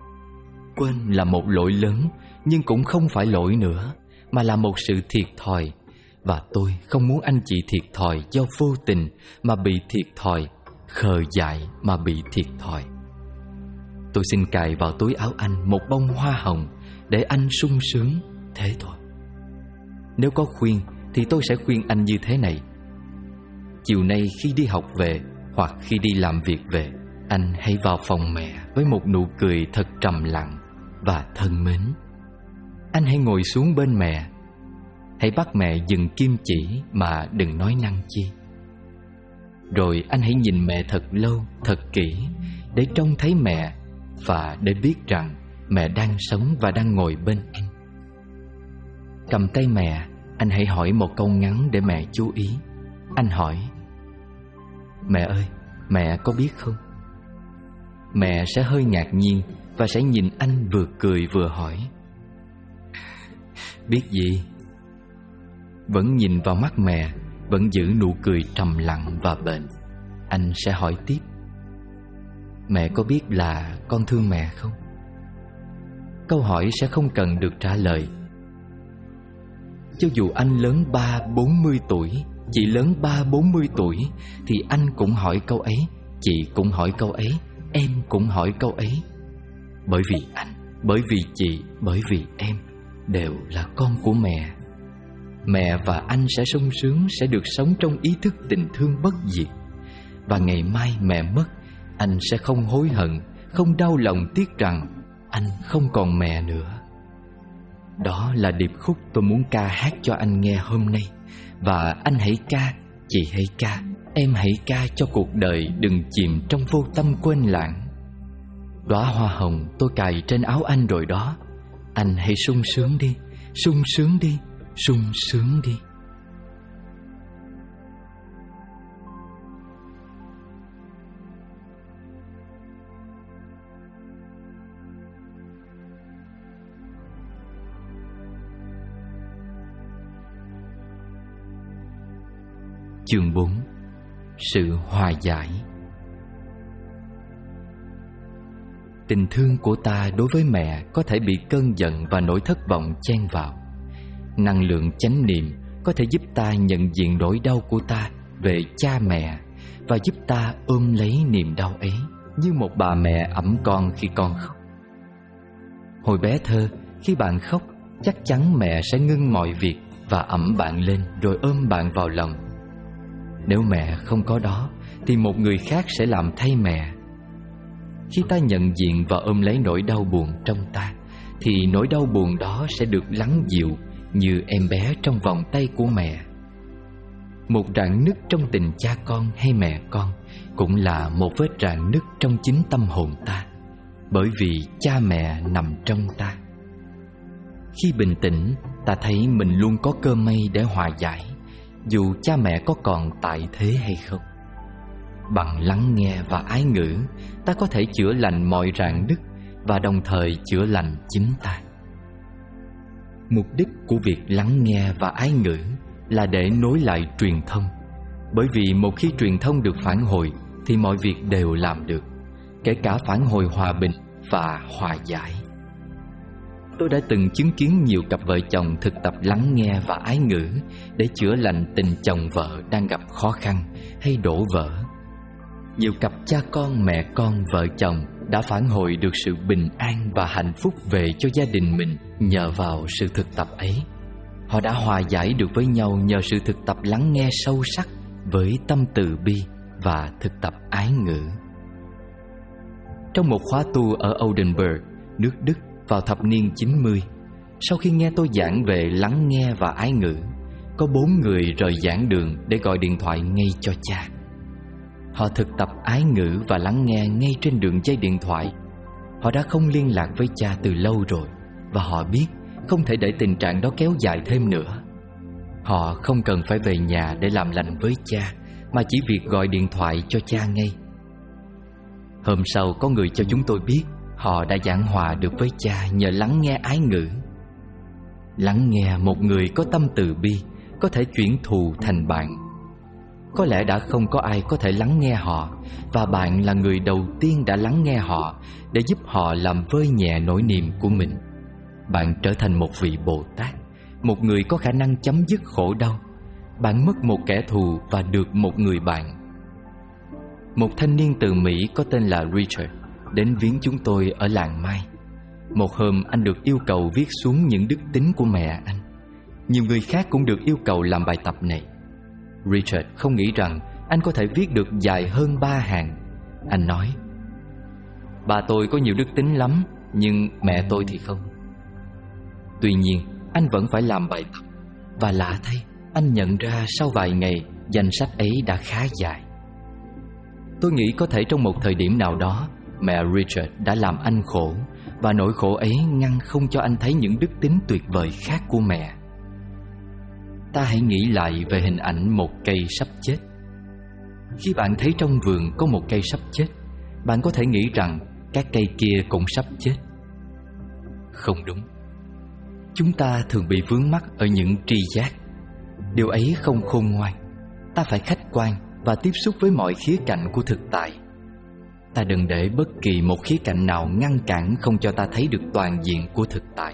quên là một lỗi lớn, nhưng cũng không phải lỗi nữa, mà là một sự thiệt thòi. Và tôi không muốn anh chị thiệt thòi do vô tình mà bị thiệt thòi, khờ dại mà bị thiệt thòi. Tôi xin cài vào túi áo anh một bông hoa hồng để anh sung sướng, thế thôi. Nếu có khuyên thì tôi sẽ khuyên anh như thế này: chiều nay khi đi học về hoặc khi đi làm việc về, anh hãy vào phòng mẹ với một nụ cười thật trầm lặng và thân mến. Anh hãy ngồi xuống bên mẹ. Hãy bắt mẹ dừng kim chỉ mà đừng nói năng chi. Rồi anh hãy nhìn mẹ thật lâu, thật kỹ, để trông thấy mẹ và để biết rằng mẹ đang sống và đang ngồi bên anh. Cầm tay mẹ, anh hãy hỏi một câu ngắn để mẹ chú ý. Anh hỏi: mẹ ơi, mẹ có biết không? Mẹ sẽ hơi ngạc nhiên và sẽ nhìn anh vừa cười vừa hỏi: biết gì? Vẫn nhìn vào mắt mẹ, vẫn giữ nụ cười trầm lặng và bền, anh sẽ hỏi tiếp: mẹ có biết là con thương mẹ không? Câu hỏi sẽ không cần được trả lời. Cho dù anh lớn 30-40 tuổi, chị lớn 30-40 tuổi, thì anh cũng hỏi câu ấy, chị cũng hỏi câu ấy, em cũng hỏi câu ấy. Bởi vì anh, bởi vì chị, bởi vì em đều là con của mẹ. Mẹ và anh sẽ sung sướng, sẽ được sống trong ý thức tình thương bất diệt. Và ngày mai mẹ mất, anh sẽ không hối hận, không đau lòng tiếc rằng anh không còn mẹ nữa. Đó là điệp khúc tôi muốn ca hát cho anh nghe hôm nay. Và anh hãy ca, chị hãy ca, em hãy ca cho cuộc đời đừng chìm trong vô tâm quên lãng. Đóa hoa hồng tôi cài trên áo anh rồi đó. Anh hãy sung sướng đi, sung sướng đi, sung sướng đi. Chương 4. Sự hòa giải. Tình thương của ta đối với mẹ có thể bị cơn giận và nỗi thất vọng chen vào. Năng lượng chánh niệm có thể giúp ta nhận diện nỗi đau của ta về cha mẹ và giúp ta ôm lấy niềm đau ấy như một bà mẹ ẵm con khi con khóc. Hồi bé thơ, khi bạn khóc, chắc chắn mẹ sẽ ngưng mọi việc và ẵm bạn lên rồi ôm bạn vào lòng. Nếu mẹ không có đó thì một người khác sẽ làm thay mẹ. Khi ta nhận diện và ôm lấy nỗi đau buồn trong ta thì nỗi đau buồn đó sẽ được lắng dịu như em bé trong vòng tay của mẹ. Một rạn nứt trong tình cha con hay mẹ con cũng là một vết rạn nứt trong chính tâm hồn ta, bởi vì cha mẹ nằm trong ta. Khi bình tĩnh, ta thấy mình luôn có cơ may để hòa giải, dù cha mẹ có còn tại thế hay không. Bằng lắng nghe và ái ngữ, ta có thể chữa lành mọi rạn nứt và đồng thời chữa lành chính ta. Mục đích của việc lắng nghe và ái ngữ là để nối lại truyền thông. Bởi vì một khi truyền thông được phản hồi thì mọi việc đều làm được, kể cả phản hồi hòa bình và hòa giải. Tôi đã từng chứng kiến nhiều cặp vợ chồng thực tập lắng nghe và ái ngữ để chữa lành tình chồng vợ đang gặp khó khăn hay đổ vỡ. Nhiều cặp cha con, mẹ con, vợ chồng đã phản hồi được sự bình an và hạnh phúc về cho gia đình mình nhờ vào sự thực tập ấy. Họ đã hòa giải được với nhau nhờ sự thực tập lắng nghe sâu sắc với tâm từ bi và thực tập ái ngữ. Trong một khóa tu ở Oldenburg, nước Đức vào thập niên 90, sau khi nghe tôi giảng về lắng nghe và ái ngữ, có 4 người rời giảng đường để gọi điện thoại ngay cho cha. Họ thực tập ái ngữ và lắng nghe ngay trên đường dây điện thoại. Họ đã không liên lạc với cha từ lâu rồi, và họ biết không thể để tình trạng đó kéo dài thêm nữa. Họ không cần phải về nhà để làm lành với cha, mà chỉ việc gọi điện thoại cho cha ngay. Hôm sau có người cho chúng tôi biết họ đã giảng hòa được với cha nhờ lắng nghe ái ngữ. Lắng nghe một người có tâm từ bi có thể chuyển thù thành bạn. Có lẽ đã không có ai có thể lắng nghe họ, và bạn là người đầu tiên đã lắng nghe họ để giúp họ làm vơi nhẹ nỗi niềm của mình. Bạn trở thành một vị Bồ Tát, một người có khả năng chấm dứt khổ đau. Bạn mất một kẻ thù và được một người bạn. Một thanh niên từ Mỹ có tên là Richard đến viếng chúng tôi ở làng Mai. Một hôm anh được yêu cầu viết xuống những đức tính của mẹ anh. Nhiều người khác cũng được yêu cầu làm bài tập này. Richard không nghĩ rằng anh có thể viết được dài hơn 3 hàng. Anh nói: "Bà tôi có nhiều đức tính lắm, nhưng mẹ tôi thì không." Tuy nhiên, anh vẫn phải làm bài tập. Và lạ thay, anh nhận ra sau vài ngày, danh sách ấy đã khá dài. Tôi nghĩ có thể trong một thời điểm nào đó, mẹ Richard đã làm anh khổ, và nỗi khổ ấy ngăn không cho anh thấy những đức tính tuyệt vời khác của mẹ. Ta hãy nghĩ lại về hình ảnh một cây sắp chết. Khi bạn thấy trong vườn có một cây sắp chết, bạn có thể nghĩ rằng các cây kia cũng sắp chết. Không đúng. Chúng ta thường bị vướng mắc ở những tri giác. Điều ấy không khôn ngoan. Ta phải khách quan và tiếp xúc với mọi khía cạnh của thực tại. Ta đừng để bất kỳ một khía cạnh nào ngăn cản không cho ta thấy được toàn diện của thực tại.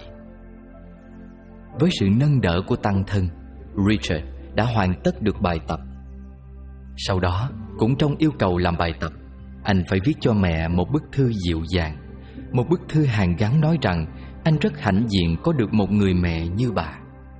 Với sự nâng đỡ của tăng thân, Richard đã hoàn tất được bài tập. Sau đó, cũng trong yêu cầu làm bài tập, anh phải viết cho mẹ một bức thư dịu dàng, một bức thư hàn gắn nói rằng anh rất hãnh diện có được một người mẹ như bà.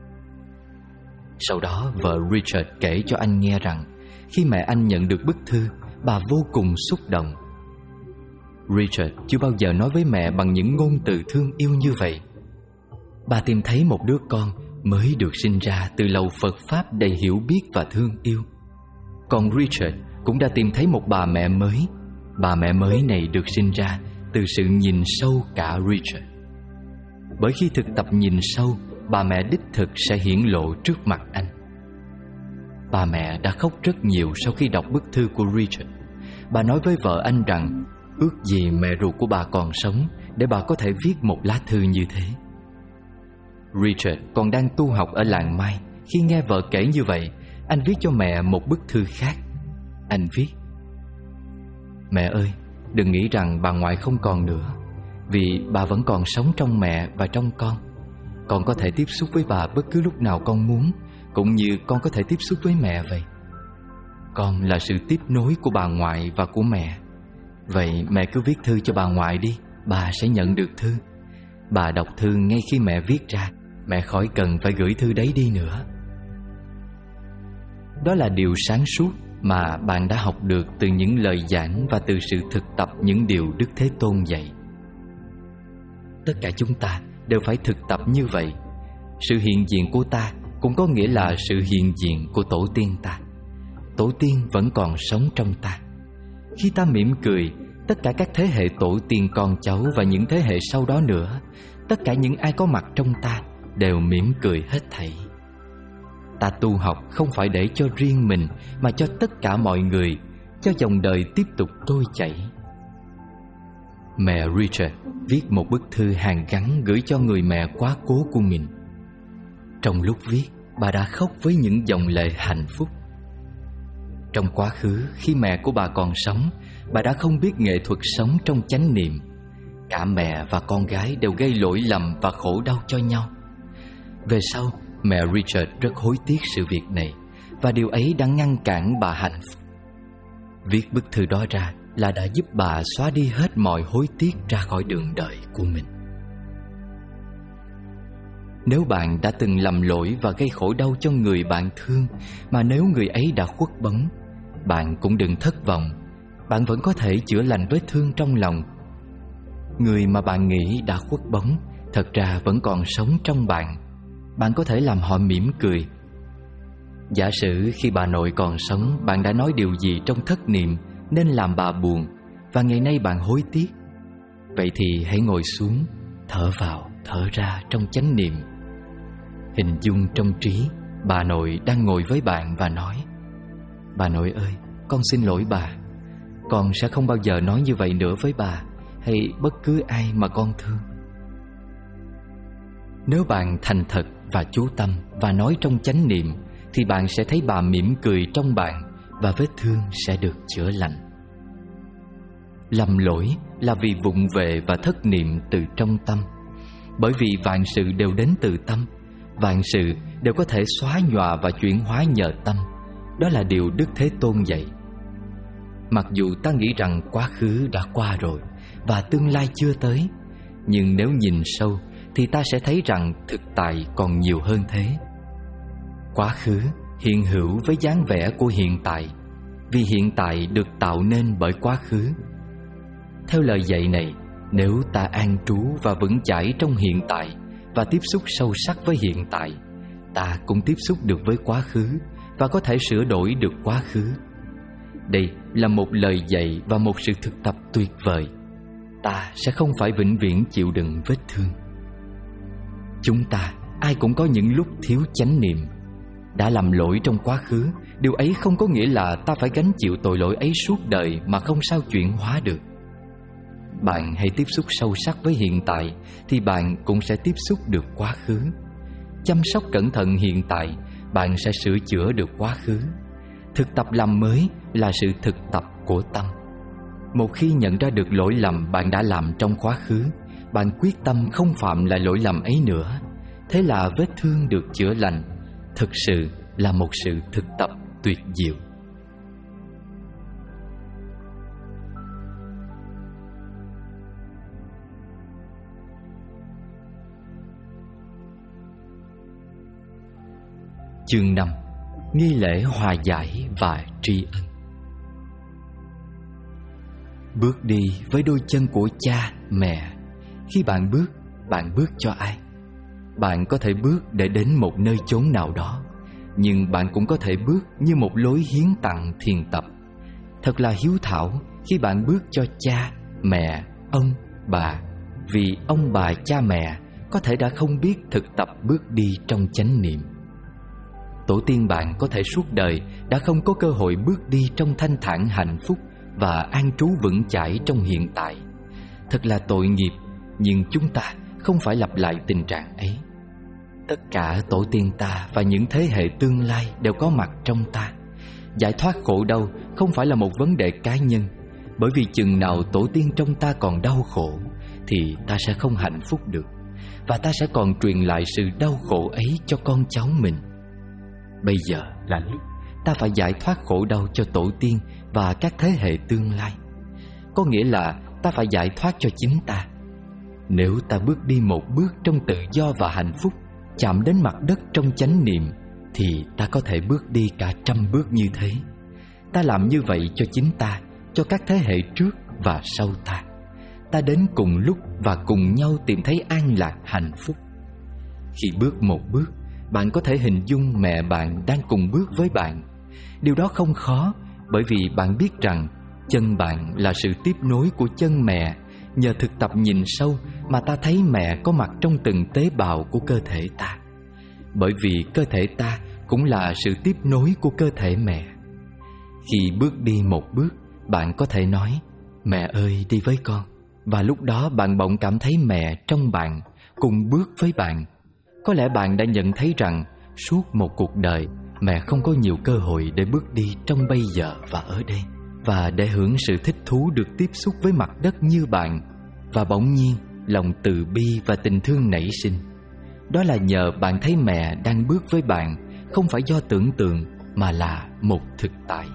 Sau đó, vợ Richard kể cho anh nghe rằng khi mẹ anh nhận được bức thư, bà vô cùng xúc động. Richard chưa bao giờ nói với mẹ bằng những ngôn từ thương yêu như vậy. Bà tìm thấy một đứa con mới được sinh ra từ lầu Phật Pháp đầy hiểu biết và thương yêu. Còn Richard cũng đã tìm thấy một bà mẹ mới. Bà mẹ mới này được sinh ra từ sự nhìn sâu cả Richard. Bởi khi thực tập nhìn sâu, bà mẹ đích thực sẽ hiển lộ trước mặt anh. Bà mẹ đã khóc rất nhiều sau khi đọc bức thư của Richard. Bà nói với vợ anh rằng ước gì mẹ ruột của bà còn sống để bà có thể viết một lá thư như thế. Richard còn đang tu học ở làng Mai. Khi nghe vợ kể như vậy, anh viết cho mẹ một bức thư khác. Anh viết: "Mẹ ơi, đừng nghĩ rằng bà ngoại không còn nữa, vì bà vẫn còn sống trong mẹ và trong con. Con có thể tiếp xúc với bà bất cứ lúc nào con muốn, cũng như con có thể tiếp xúc với mẹ vậy. Con là sự tiếp nối của bà ngoại và của mẹ. Vậy mẹ cứ viết thư cho bà ngoại đi, bà sẽ nhận được thư. Bà đọc thư ngay khi mẹ viết ra, mẹ khỏi cần phải gửi thư đấy đi nữa." Đó là điều sáng suốt mà bạn đã học được từ những lời giảng và từ sự thực tập những điều Đức Thế Tôn dạy. Tất cả chúng ta đều phải thực tập như vậy. Sự hiện diện của ta cũng có nghĩa là sự hiện diện của tổ tiên ta. Tổ tiên vẫn còn sống trong ta. Khi ta mỉm cười, tất cả các thế hệ tổ tiên con cháu và những thế hệ sau đó nữa, tất cả những ai có mặt trong ta đều mỉm cười hết thảy. Ta tu học không phải để cho riêng mình, mà cho tất cả mọi người, cho dòng đời tiếp tục trôi chảy. Mẹ Richard viết một bức thư hàn gắn gửi cho người mẹ quá cố của mình. Trong lúc viết, bà đã khóc với những dòng lệ hạnh phúc. Trong quá khứ, khi mẹ của bà còn sống, bà đã không biết nghệ thuật sống trong chánh niệm. Cả mẹ và con gái đều gây lỗi lầm và khổ đau cho nhau. Về sau, mẹ Richard rất hối tiếc sự việc này, và điều ấy đã ngăn cản bà hạnh phúc. Viết bức thư đó ra là đã giúp bà xóa đi hết mọi hối tiếc ra khỏi đường đời của mình. Nếu bạn đã từng lầm lỗi và gây khổ đau cho người bạn thương, mà nếu người ấy đã khuất bóng, bạn cũng đừng thất vọng. Bạn vẫn có thể chữa lành vết thương trong lòng. Người mà bạn nghĩ đã khuất bóng thật ra vẫn còn sống trong bạn. Bạn có thể làm họ mỉm cười. Giả sử khi bà nội còn sống, bạn đã nói điều gì trong thất niệm nên làm bà buồn, và ngày nay bạn hối tiếc. Vậy thì hãy ngồi xuống, thở vào, thở ra trong chánh niệm. Hình dung trong trí, bà nội đang ngồi với bạn và nói: "Bà nội ơi, con xin lỗi bà. Con sẽ không bao giờ nói như vậy nữa với bà hay bất cứ ai mà con thương." Nếu bạn thành thật và chú tâm và nói trong chánh niệm, thì bạn sẽ thấy bà mỉm cười trong bạn và vết thương sẽ được chữa lành. Lầm lỗi là vì vụng về và thất niệm từ trong tâm. Bởi vì vạn sự đều đến từ tâm, vạn sự đều có thể xóa nhòa và chuyển hóa nhờ tâm. Đó là điều Đức Thế Tôn dạy. Mặc dù ta nghĩ rằng quá khứ đã qua rồi và tương lai chưa tới, nhưng nếu nhìn sâu thì ta sẽ thấy rằng thực tại còn nhiều hơn thế. Quá khứ hiện hữu với dáng vẻ của hiện tại, vì hiện tại được tạo nên bởi quá khứ. Theo lời dạy này, nếu ta an trú và vững chãi trong hiện tại và tiếp xúc sâu sắc với hiện tại, ta cũng tiếp xúc được với quá khứ và có thể sửa đổi được quá khứ. Đây là một lời dạy và một sự thực tập tuyệt vời. Ta sẽ không phải vĩnh viễn chịu đựng vết thương. Chúng ta ai cũng có những lúc thiếu chánh niệm. Đã làm lỗi trong quá khứ, điều ấy không có nghĩa là ta phải gánh chịu tội lỗi ấy suốt đời mà không sao chuyển hóa được. Bạn hãy tiếp xúc sâu sắc với hiện tại thì bạn cũng sẽ tiếp xúc được quá khứ. Chăm sóc cẩn thận hiện tại, bạn sẽ sửa chữa được quá khứ. Thực tập làm mới là sự thực tập của tâm. Một khi nhận ra được lỗi lầm bạn đã làm trong quá khứ, bạn quyết tâm không phạm lại lỗi lầm ấy nữa. Thế là vết thương được chữa lành. Thực sự là một sự thực tập tuyệt diệu. Chương 5. Nghi lễ hòa giải và tri ân. Bước đi với đôi chân của cha, mẹ. Khi bạn bước cho ai? Bạn có thể bước để đến một nơi chốn nào đó, nhưng bạn cũng có thể bước như một lối hiến tặng thiền tập. Thật là hiếu thảo khi bạn bước cho cha, mẹ, ông, bà, vì ông bà cha mẹ có thể đã không biết thực tập bước đi trong chánh niệm. Tổ tiên bạn có thể suốt đời đã không có cơ hội bước đi trong thanh thản hạnh phúc và an trú vững chãi trong hiện tại. Thật là tội nghiệp, nhưng chúng ta không phải lặp lại tình trạng ấy. Tất cả tổ tiên ta và những thế hệ tương lai đều có mặt trong ta. Giải thoát khổ đau không phải là một vấn đề cá nhân, bởi vì chừng nào tổ tiên trong ta còn đau khổ thì ta sẽ không hạnh phúc được, và ta sẽ còn truyền lại sự đau khổ ấy cho con cháu mình. Bây giờ là lúc ta phải giải thoát khổ đau cho tổ tiên và các thế hệ tương lai. Có nghĩa là ta phải giải thoát cho chính ta. Nếu ta bước đi một bước trong tự do và hạnh phúc, chạm đến mặt đất trong chánh niệm, thì ta có thể bước đi cả 100 bước như thế. Ta làm như vậy cho chính ta, cho các thế hệ trước và sau ta. Ta đến cùng lúc và cùng nhau tìm thấy an lạc hạnh phúc. Khi bước một bước, bạn có thể hình dung mẹ bạn đang cùng bước với bạn. Điều đó không khó, bởi vì bạn biết rằng chân bạn là sự tiếp nối của chân mẹ. Nhờ thực tập nhìn sâu mà ta thấy mẹ có mặt trong từng tế bào của cơ thể ta. Bởi vì cơ thể ta cũng là sự tiếp nối của cơ thể mẹ. Khi bước đi một bước, bạn có thể nói: "Mẹ ơi, đi với con." Và lúc đó bạn bỗng cảm thấy mẹ trong bạn, cùng bước với bạn. Có lẽ bạn đã nhận thấy rằng suốt một cuộc đời, mẹ không có nhiều cơ hội để bước đi trong bây giờ và ở đây, và để hưởng sự thích thú được tiếp xúc với mặt đất như bạn. Và bỗng nhiên, lòng từ bi và tình thương nảy sinh. Đó là nhờ bạn thấy mẹ đang bước với bạn, không phải do tưởng tượng mà là một thực tại.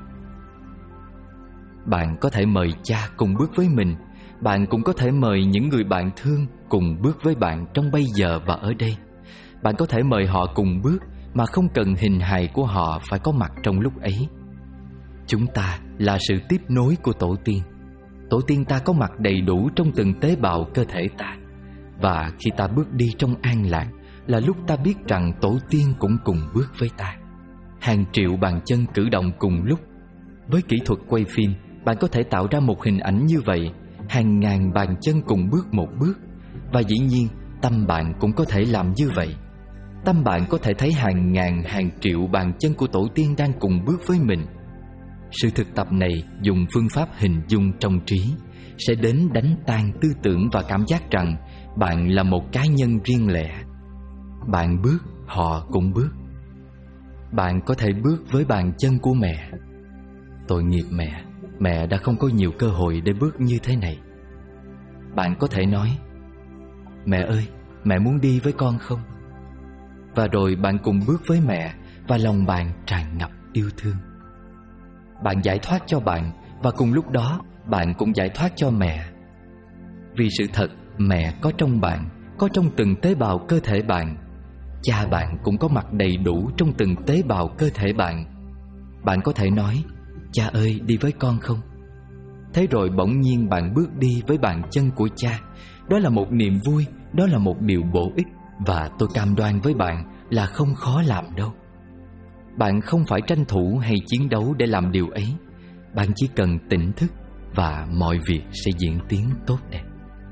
Bạn có thể mời cha cùng bước với mình. Bạn cũng có thể mời những người bạn thương cùng bước với bạn trong bây giờ và ở đây. Bạn có thể mời họ cùng bước mà không cần hình hài của họ phải có mặt trong lúc ấy. Chúng ta là sự tiếp nối của tổ tiên. Tổ tiên ta có mặt đầy đủ trong từng tế bào cơ thể ta. Và khi ta bước đi trong an lạc là lúc ta biết rằng tổ tiên cũng cùng bước với ta. Hàng triệu bàn chân cử động cùng lúc. Với kỹ thuật quay phim, bạn có thể tạo ra một hình ảnh như vậy, hàng ngàn bàn chân cùng bước một bước. Và dĩ nhiên, tâm bạn cũng có thể làm như vậy. Tâm bạn có thể thấy hàng ngàn, hàng triệu bàn chân của tổ tiên đang cùng bước với mình. Sự thực tập này dùng phương pháp hình dung trong trí sẽ đến đánh tan tư tưởng và cảm giác rằng bạn là một cá nhân riêng lẻ. Bạn bước, họ cũng bước. Bạn có thể bước với bàn chân của mẹ. Tội nghiệp mẹ, mẹ đã không có nhiều cơ hội để bước như thế này. Bạn có thể nói: Mẹ ơi, mẹ muốn đi với con không? Và rồi bạn cùng bước với mẹ, và lòng bạn tràn ngập yêu thương. Bạn giải thoát cho bạn, và cùng lúc đó bạn cũng giải thoát cho mẹ. Vì sự thật, mẹ có trong bạn, có trong từng tế bào cơ thể bạn. Cha bạn cũng có mặt đầy đủ trong từng tế bào cơ thể bạn. Bạn có thể nói: Cha ơi, đi với con không? Thế rồi bỗng nhiên bạn bước đi với bàn chân của cha. Đó là một niềm vui, đó là một điều bổ ích. Và tôi cam đoan với bạn là không khó làm đâu. Bạn không phải tranh thủ hay chiến đấu để làm điều ấy. Bạn chỉ cần tỉnh thức, và mọi việc sẽ diễn tiến tốt đẹp.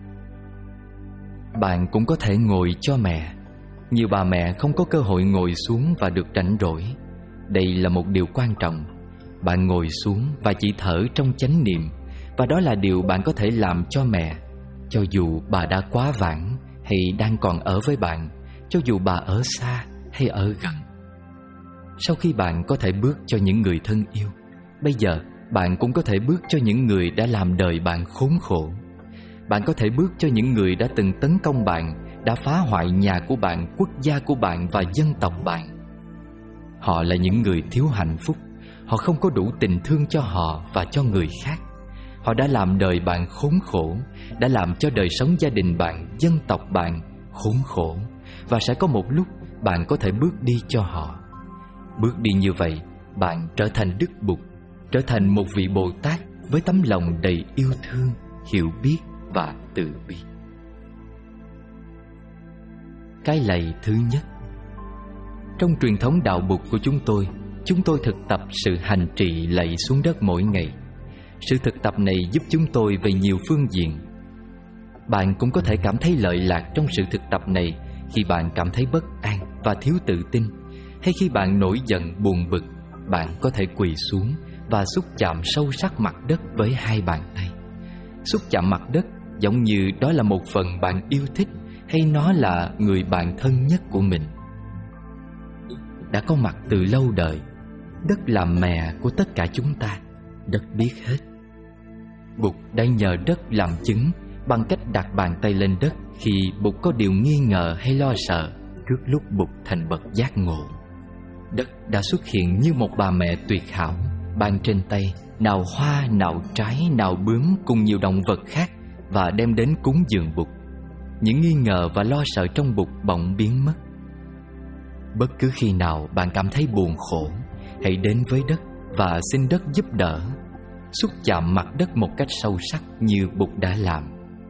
Bạn cũng có thể ngồi cho mẹ. Nhiều bà mẹ không có cơ hội ngồi xuống và được rảnh rỗi. Đây là một điều quan trọng. Bạn ngồi xuống và chỉ thở trong chánh niệm, và đó là điều bạn có thể làm cho mẹ, cho dù bà đã quá vãng hay đang còn ở với bạn, cho dù bà ở xa hay ở gần. Sau khi bạn có thể bước cho những người thân yêu, bây giờ bạn cũng có thể bước cho những người đã làm đời bạn khốn khổ. Bạn có thể bước cho những người đã từng tấn công bạn, đã phá hoại nhà của bạn, quốc gia của bạn và dân tộc bạn. Họ là những người thiếu hạnh phúc. Họ không có đủ tình thương cho họ và cho người khác. Họ đã làm đời bạn khốn khổ, đã làm cho đời sống gia đình bạn, dân tộc bạn khốn khổ. Và sẽ có một lúc bạn có thể bước đi cho họ. Bước đi như vậy, bạn trở thành Đức Bụt, trở thành một vị Bồ Tát với tấm lòng đầy yêu thương, hiểu biết và từ bi. Cái lạy thứ nhất. Trong truyền thống đạo Bụt của chúng tôi thực tập sự hành trì lạy xuống đất mỗi ngày. Sự thực tập này giúp chúng tôi về nhiều phương diện. Bạn cũng có thể cảm thấy lợi lạc trong sự thực tập này khi bạn cảm thấy bất an và thiếu tự tin, hay khi bạn nổi giận buồn bực. Bạn có thể quỳ xuống và xúc chạm sâu sắc mặt đất với hai bàn tay. Xúc chạm mặt đất giống như đó là một phần bạn yêu thích, hay nó là người bạn thân nhất của mình. Đã có mặt từ lâu đời. Đất là mẹ của tất cả chúng ta. Đất biết hết. Bụt đã nhờ đất làm chứng bằng cách đặt bàn tay lên đất khi Bụt có điều nghi ngờ hay lo sợ, trước lúc Bụt thành bậc giác ngộ. Đất đã xuất hiện như một bà mẹ tuyệt hảo, ban trên tay nào hoa, nào trái, nào bướm cùng nhiều động vật khác, và đem đến cúng dường Bụt. Những nghi ngờ và lo sợ trong Bụt bỗng biến mất. Bất cứ khi nào bạn cảm thấy buồn khổ, hãy đến với đất và xin đất giúp đỡ. Xúc chạm mặt đất một cách sâu sắc như Bụt đã làm.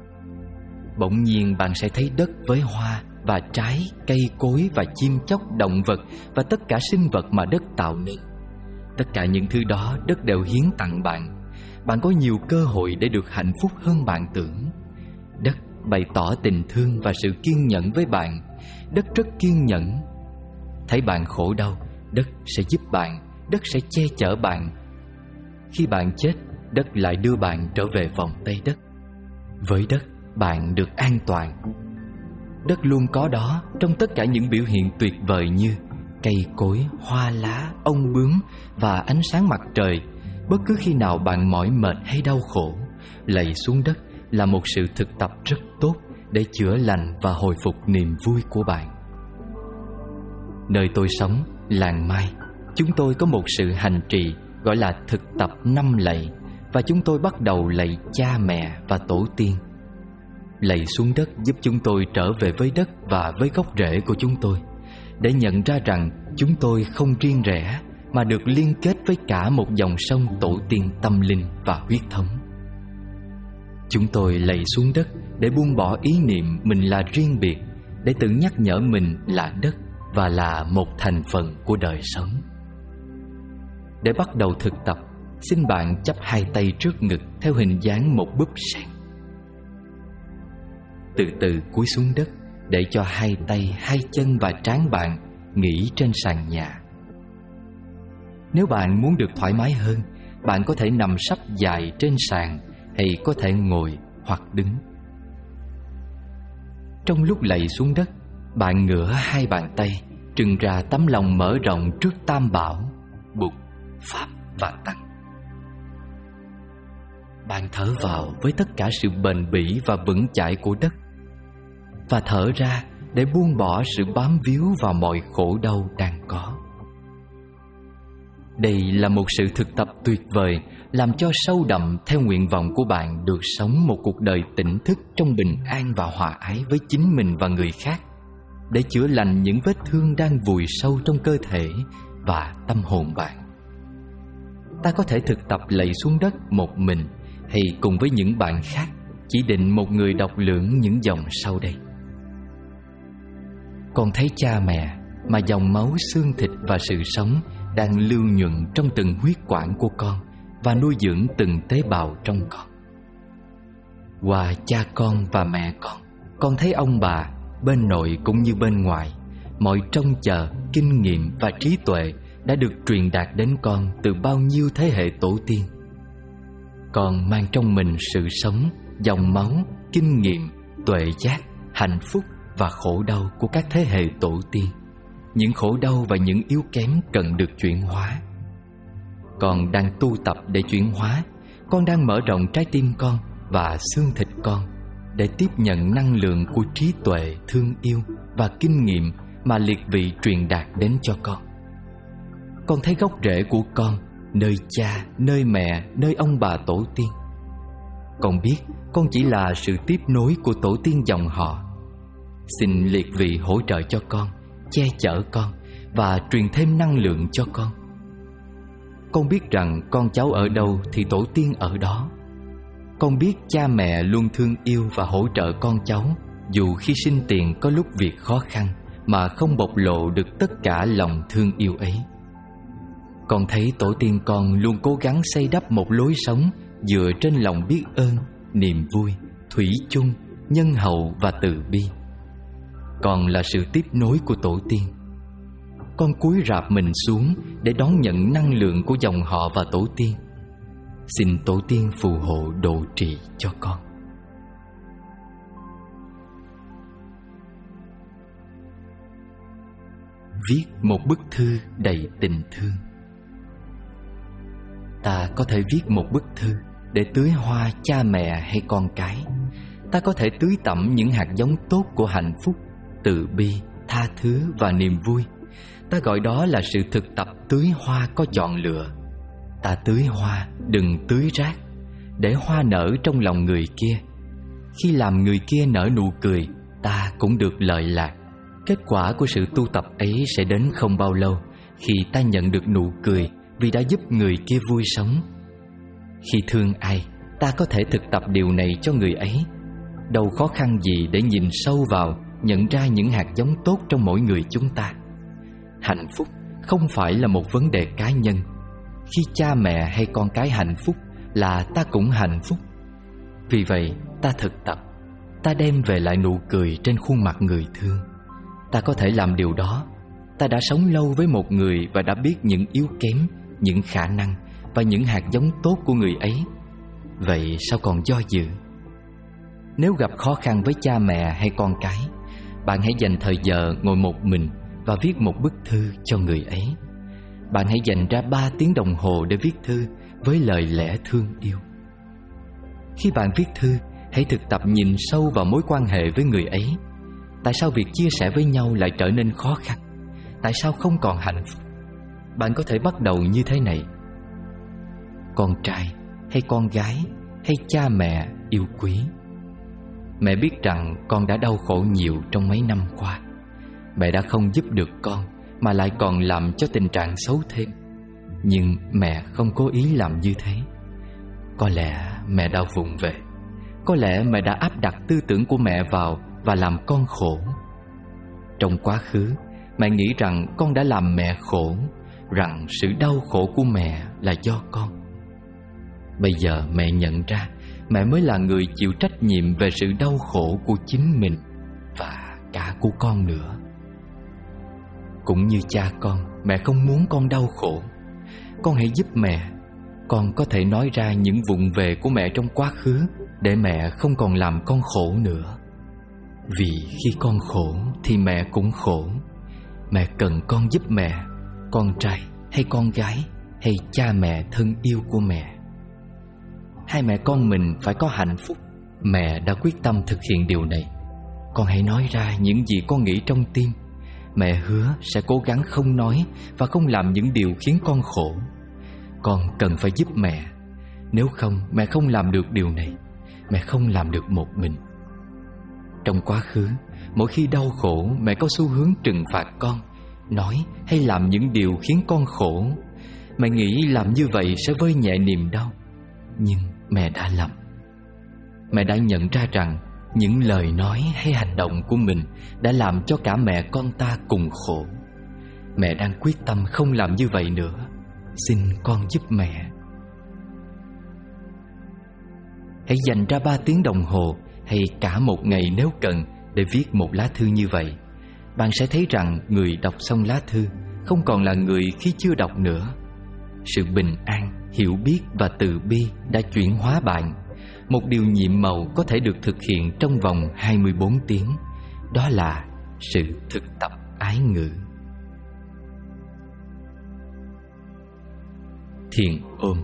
Bỗng nhiên bạn sẽ thấy đất với hoa và trái, cây cối và chim chóc, động vật và tất cả sinh vật mà đất tạo nên. Tất cả những thứ đó đất đều hiến tặng bạn. Bạn có nhiều cơ hội để được hạnh phúc hơn bạn tưởng. Đất bày tỏ tình thương và sự kiên nhẫn với bạn. Đất rất kiên nhẫn. Thấy bạn khổ đau, đất sẽ giúp bạn, đất sẽ che chở bạn. Khi bạn chết, đất lại đưa bạn trở về vòng tay đất. Với đất, bạn được an toàn. Đất luôn có đó trong tất cả những biểu hiện tuyệt vời như cây cối, hoa lá, ong bướm và ánh sáng mặt trời. Bất cứ khi nào bạn mỏi mệt hay đau khổ, lạy xuống đất là một sự thực tập rất tốt để chữa lành và hồi phục niềm vui của bạn. Nơi tôi sống, làng Mai, chúng tôi có một sự hành trì gọi là thực tập 5 lạy, và chúng tôi bắt đầu lạy cha mẹ và tổ tiên. Lạy xuống đất giúp chúng tôi trở về với đất và với gốc rễ của chúng tôi, để nhận ra rằng chúng tôi không riêng rẽ mà được liên kết với cả một dòng sông tổ tiên tâm linh và huyết thống. Chúng tôi lạy xuống đất để buông bỏ ý niệm mình là riêng biệt, để tự nhắc nhở mình là đất và là một thành phần của đời sống. Để bắt đầu thực tập, xin bạn chắp hai tay trước ngực theo hình dáng một búp sen. Từ từ cúi xuống đất để cho hai tay, hai chân và trán bạn nghỉ trên sàn nhà. Nếu bạn muốn được thoải mái hơn, bạn có thể nằm sấp dài trên sàn hay có thể ngồi hoặc đứng. Trong lúc lạy xuống đất, bạn ngửa hai bàn tay, trưng ra tấm lòng mở rộng trước Tam Bảo, Bụt, Pháp và Tăng. Bạn thở vào với tất cả sự bền bỉ và vững chãi của đất, và thở ra để buông bỏ sự bám víu vào mọi khổ đau đang có. Đây là một sự thực tập tuyệt vời, làm cho sâu đậm theo nguyện vọng của bạn được sống một cuộc đời tỉnh thức trong bình an và hòa ái với chính mình và người khác, để chữa lành những vết thương đang vùi sâu trong cơ thể và tâm hồn bạn. Ta có thể thực tập lạy xuống đất một mình hay cùng với những bạn khác, chỉ định một người đọc lưỡng những dòng sau đây. Con thấy cha mẹ mà dòng máu, xương thịt và sự sống đang lưu nhuận trong từng huyết quản của con và nuôi dưỡng từng tế bào trong con. Qua cha con và mẹ con thấy ông bà, bên nội cũng như bên ngoài, mọi trông chờ, kinh nghiệm và trí tuệ đã được truyền đạt đến con từ bao nhiêu thế hệ tổ tiên. Con mang trong mình sự sống, dòng máu, kinh nghiệm, tuệ giác, hạnh phúc và khổ đau của các thế hệ tổ tiên. Những khổ đau và những yếu kém cần được chuyển hóa. Con đang tu tập để chuyển hóa. Con đang mở rộng trái tim con và xương thịt con để tiếp nhận năng lượng của trí tuệ, thương yêu và kinh nghiệm mà liệt vị truyền đạt đến cho con. Con thấy gốc rễ của con, nơi cha, nơi mẹ, nơi ông bà tổ tiên. Con biết con chỉ là sự tiếp nối của tổ tiên dòng họ. Xin liệt vị hỗ trợ cho con, che chở con và truyền thêm năng lượng cho con. Con biết rằng con cháu ở đâu thì tổ tiên ở đó. Con biết cha mẹ luôn thương yêu và hỗ trợ con cháu, dù khi sinh tiền có lúc việc khó khăn mà không bộc lộ được tất cả lòng thương yêu ấy. Con thấy tổ tiên con luôn cố gắng xây đắp một lối sống dựa trên lòng biết ơn, niềm vui, thủy chung, nhân hậu và từ bi. Con là sự tiếp nối của tổ tiên. Con cúi rạp mình xuống để đón nhận năng lượng của dòng họ và tổ tiên. Xin tổ tiên phù hộ độ trì cho con. Viết một bức thư đầy tình thương. Ta có thể viết một bức thư để tưới hoa cha mẹ hay con cái. Ta có thể tưới tẩm những hạt giống tốt của hạnh phúc, từ bi, tha thứ và niềm vui. Ta gọi đó là sự thực tập tưới hoa có chọn lựa. Ta tưới hoa, đừng tưới rác, để hoa nở trong lòng người kia. Khi làm người kia nở nụ cười, ta cũng được lợi lạc. Kết quả của sự tu tập ấy sẽ đến không bao lâu, khi ta nhận được nụ cười vì đã giúp người kia vui sống. Khi thương ai, ta có thể thực tập điều này cho người ấy. Đâu khó khăn gì để nhìn sâu vào, nhận ra những hạt giống tốt trong mỗi người chúng ta. Hạnh phúc không phải là một vấn đề cá nhân. Khi cha mẹ hay con cái hạnh phúc là ta cũng hạnh phúc. Vì vậy ta thực tập, ta đem về lại nụ cười trên khuôn mặt người thương. Ta có thể làm điều đó. Ta đã sống lâu với một người và đã biết những yếu kém, những khả năng và những hạt giống tốt của người ấy. Vậy sao còn do dự? Nếu gặp khó khăn với cha mẹ hay con cái, bạn hãy dành thời giờ ngồi một mình và viết một bức thư cho người ấy. Bạn hãy dành ra 3 tiếng đồng hồ để viết thư với lời lẽ thương yêu. Khi bạn viết thư, hãy thực tập nhìn sâu vào mối quan hệ với người ấy. Tại sao việc chia sẻ với nhau lại trở nên khó khăn? Tại sao không còn hạnh phúc? Bạn có thể bắt đầu như thế này: con trai hay con gái hay cha mẹ yêu quý, mẹ biết rằng con đã đau khổ nhiều trong mấy năm qua. Mẹ đã không giúp được con mà lại còn làm cho tình trạng xấu thêm. Nhưng mẹ không cố ý làm như thế. Có lẽ mẹ đã vụng về. Có lẽ mẹ đã áp đặt tư tưởng của mẹ vào và làm con khổ. Trong quá khứ, mẹ nghĩ rằng con đã làm mẹ khổ, rằng sự đau khổ của mẹ là do con. Bây giờ mẹ nhận ra mẹ mới là người chịu trách nhiệm về sự đau khổ của chính mình và cả của con nữa. Cũng như cha con, mẹ không muốn con đau khổ. Con hãy giúp mẹ. Con có thể nói ra những vụng về của mẹ trong quá khứ để mẹ không còn làm con khổ nữa. Vì khi con khổ thì mẹ cũng khổ. Mẹ cần con giúp mẹ, con trai hay con gái hay cha mẹ thân yêu của mẹ. Hai mẹ con mình phải có hạnh phúc. Mẹ đã quyết tâm thực hiện điều này. Con hãy nói ra những gì con nghĩ trong tim. Mẹ hứa sẽ cố gắng không nói và không làm những điều khiến con khổ. Con cần phải giúp mẹ. Nếu không, mẹ không làm được điều này. Mẹ không làm được một mình. Trong quá khứ, mỗi khi đau khổ, mẹ có xu hướng trừng phạt con, nói hay làm những điều khiến con khổ. Mẹ nghĩ làm như vậy sẽ vơi nhẹ niềm đau. Nhưng mẹ đã lầm. Mẹ đã nhận ra rằng những lời nói hay hành động của mình đã làm cho cả mẹ con ta cùng khổ. Mẹ đang quyết tâm không làm như vậy nữa. Xin con giúp mẹ. Hãy dành ra 3 tiếng đồng hồ hay cả một ngày nếu cần để viết một lá thư như vậy. Bạn sẽ thấy rằng người đọc xong lá thư không còn là người khi chưa đọc nữa. Sự bình an, hiểu biết và từ bi đã chuyển hóa bạn. Một điều nhiệm màu có thể được thực hiện trong vòng 24 tiếng. Đó là sự thực tập ái ngữ. Thiền ôm.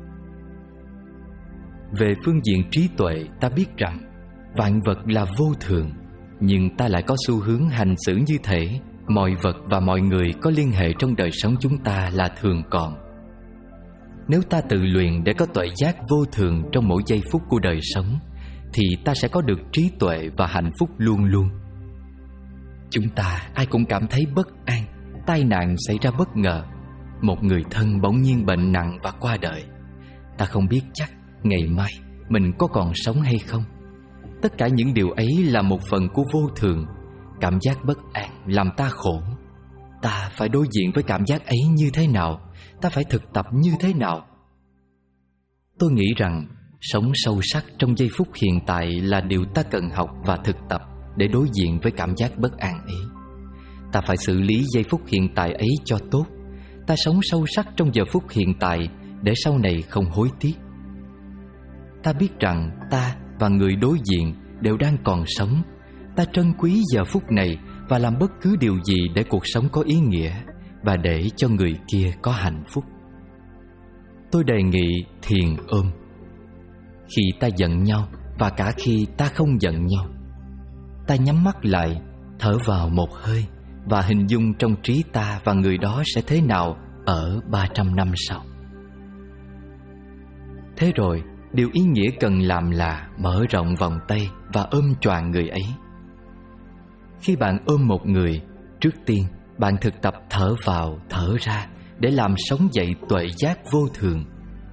Về phương diện trí tuệ, ta biết rằng vạn vật là vô thường, nhưng ta lại có xu hướng hành xử như thể mọi vật và mọi người có liên hệ trong đời sống chúng ta là thường còn. Nếu ta tự luyện để có tuệ giác vô thường trong mỗi giây phút của đời sống, thì ta sẽ có được trí tuệ và hạnh phúc luôn luôn. Chúng ta ai cũng cảm thấy bất an. Tai nạn xảy ra bất ngờ. Một người thân bỗng nhiên bệnh nặng và qua đời. Ta không biết chắc ngày mai mình có còn sống hay không. Tất cả những điều ấy là một phần của vô thường. Cảm giác bất an làm ta khổ. Ta phải đối diện với cảm giác ấy như thế nào? Ta phải thực tập như thế nào? Tôi nghĩ rằng sống sâu sắc trong giây phút hiện tại là điều ta cần học và thực tập để đối diện với cảm giác bất an ấy. Ta phải xử lý giây phút hiện tại ấy cho tốt. Ta sống sâu sắc trong giờ phút hiện tại để sau này không hối tiếc. Ta biết rằng ta và người đối diện đều đang còn sống. Ta trân quý giờ phút này và làm bất cứ điều gì để cuộc sống có ý nghĩa và để cho người kia có hạnh phúc. Tôi đề nghị thiền ôm. Khi ta giận nhau và cả khi ta không giận nhau, ta nhắm mắt lại, thở vào một hơi và hình dung trong trí ta và người đó sẽ thế nào ở 300 năm sau. Thế rồi, điều ý nghĩa cần làm là mở rộng vòng tay và ôm choàng người ấy. Khi bạn ôm một người, trước tiên bạn thực tập thở vào, thở ra để làm sống dậy tuệ giác vô thường.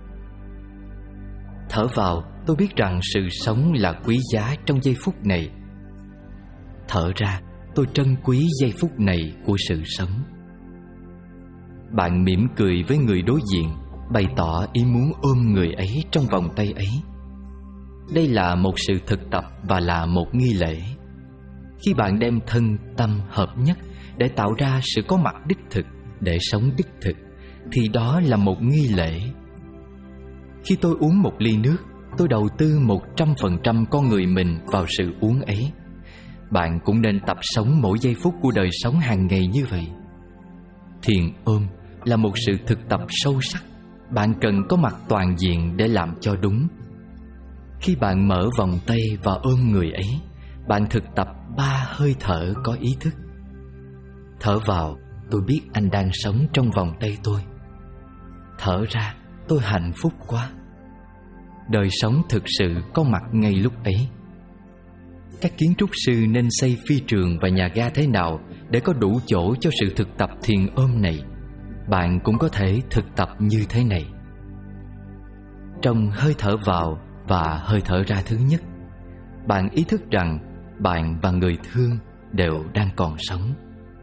Thở vào, tôi biết rằng sự sống là quý giá trong giây phút này. Thở ra, tôi trân quý giây phút này của sự sống. Bạn mỉm cười với người đối diện, bày tỏ ý muốn ôm người ấy trong vòng tay ấy. Đây là một sự thực tập và là một nghi lễ. Khi bạn đem thân tâm hợp nhất để tạo ra sự có mặt đích thực, để sống đích thực, thì đó là một nghi lễ. Khi tôi uống một ly nước, tôi đầu tư 100% con người mình vào sự uống ấy. Bạn cũng nên tập sống mỗi giây phút của đời sống hàng ngày như vậy. Thiền ôm là một sự thực tập sâu sắc. Bạn cần có mặt toàn diện để làm cho đúng. Khi bạn mở vòng tay và ôm người ấy, bạn thực tập 3 hơi thở có ý thức. Thở vào, tôi biết anh đang sống trong vòng tay tôi. Thở ra, tôi hạnh phúc quá. Đời sống thực sự có mặt ngay lúc ấy. Các kiến trúc sư nên xây phi trường và nhà ga thế nào để có đủ chỗ cho sự thực tập thiền ôm này? Bạn cũng có thể thực tập như thế này. Trong hơi thở vào và hơi thở ra thứ nhất, bạn ý thức rằng bạn và người thương đều đang còn sống.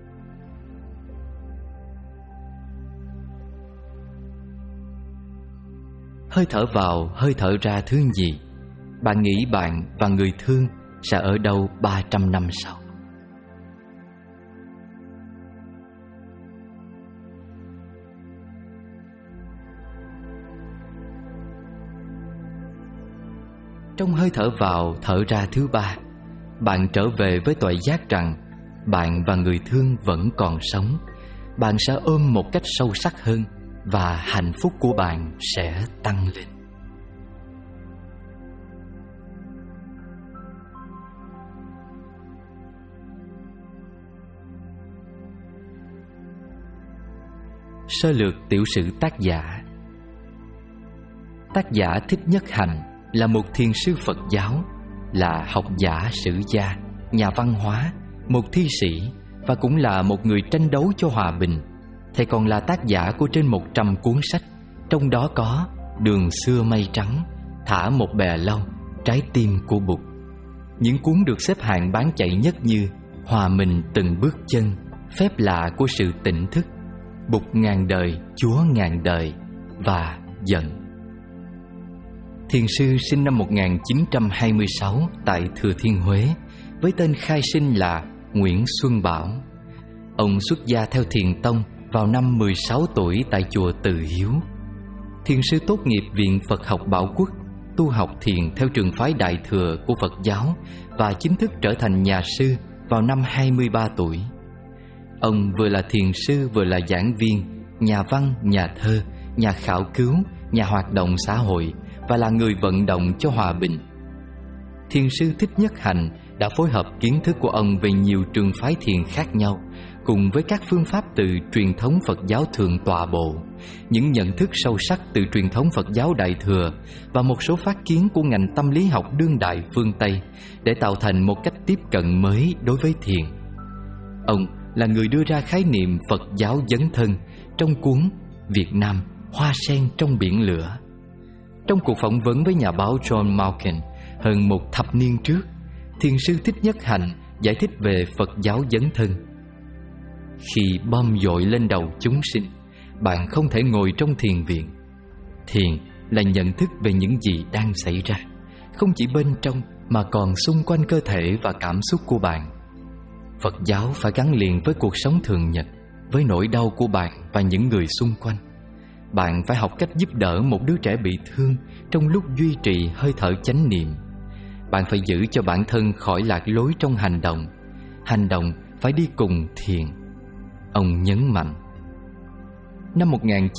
Hơi thở vào, hơi thở ra thứ nhì, bạn nghĩ bạn và người thương sẽ ở đâu 300 năm sau. Trong hơi thở vào, thở ra thứ ba, bạn trở về với tuệ giác rằng bạn và người thương vẫn còn sống. Bạn sẽ ôm một cách sâu sắc hơn và hạnh phúc của bạn sẽ tăng lên. Sơ lược tiểu sử tác giả. Tác giả Thích Nhất Hạnh là một thiền sư Phật giáo, là học giả sử gia, nhà văn hóa, một thi sĩ và cũng là một người tranh đấu cho hòa bình. Thầy còn là tác giả của trên 100 cuốn sách, trong đó có Đường xưa mây trắng, Thả một bè lâu, Trái tim của Bụt. Những cuốn được xếp hạng bán chạy nhất như Hòa mình từng bước chân, Phép lạ của sự tỉnh thức, Bụt ngàn đời, Chúa ngàn đời và Giận. Thiền sư sinh năm 1926 tại Thừa Thiên Huế, với tên khai sinh là Nguyễn Xuân Bảo. Ông xuất gia theo Thiền tông vào năm 16 tuổi tại chùa Từ Hiếu. Thiền sư tốt nghiệp Viện Phật học Bảo Quốc, tu học thiền theo trường phái Đại Thừa của Phật giáo và chính thức trở thành nhà sư vào năm 23 tuổi. Ông vừa là thiền sư, vừa là giảng viên, nhà văn, nhà thơ, nhà khảo cứu, nhà hoạt động xã hội và là người vận động cho hòa bình. Thiền sư Thích Nhất Hạnh đã phối hợp kiến thức của ông về nhiều trường phái thiền khác nhau, cùng với các phương pháp từ truyền thống Phật giáo Thượng Tọa Bộ, những nhận thức sâu sắc từ truyền thống Phật giáo Đại Thừa và một số phát kiến của ngành tâm lý học đương đại phương Tây để tạo thành một cách tiếp cận mới đối với thiền. Ông là người đưa ra khái niệm Phật giáo dấn thân trong cuốn Việt Nam, Hoa sen trong biển lửa. Trong cuộc phỏng vấn với nhà báo John Malkin hơn một thập niên trước, thiền sư Thích Nhất Hạnh giải thích về Phật giáo dấn thân. Khi bom dội lên đầu chúng sinh, bạn không thể ngồi trong thiền viện. Thiền là nhận thức về những gì đang xảy ra, không chỉ bên trong mà còn xung quanh cơ thể và cảm xúc của bạn. Phật giáo phải gắn liền với cuộc sống thường nhật, với nỗi đau của bạn và những người xung quanh. Bạn phải học cách giúp đỡ một đứa trẻ bị thương trong lúc duy trì hơi thở chánh niệm. Bạn phải giữ cho bản thân khỏi lạc lối trong hành động. Hành động phải đi cùng thiền. Ông nhấn mạnh. Năm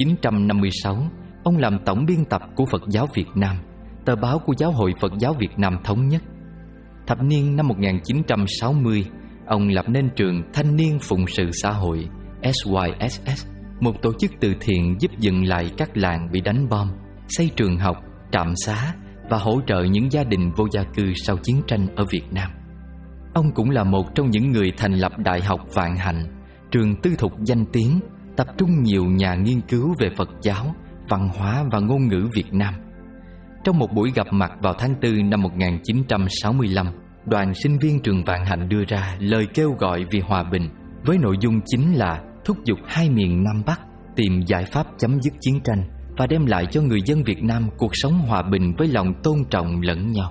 1956, ông làm tổng biên tập của Phật giáo Việt Nam, tờ báo của Giáo hội Phật giáo Việt Nam Thống nhất. Thập niên năm 1960, ông lập nên trường Thanh niên Phụng sự xã hội SYSS, một tổ chức từ thiện giúp dựng lại các làng bị đánh bom, xây trường học, trạm xá và hỗ trợ những gia đình vô gia cư sau chiến tranh ở Việt Nam. Ông cũng là một trong những người thành lập Đại học Vạn Hạnh, trường tư thục danh tiếng, tập trung nhiều nhà nghiên cứu về Phật giáo, văn hóa và ngôn ngữ Việt Nam. Trong một buổi gặp mặt vào tháng 4 năm 1965, đoàn sinh viên trường Vạn Hạnh đưa ra lời kêu gọi vì hòa bình, với nội dung chính là thúc giục hai miền Nam Bắc tìm giải pháp chấm dứt chiến tranh và đem lại cho người dân Việt Nam cuộc sống hòa bình với lòng tôn trọng lẫn nhau.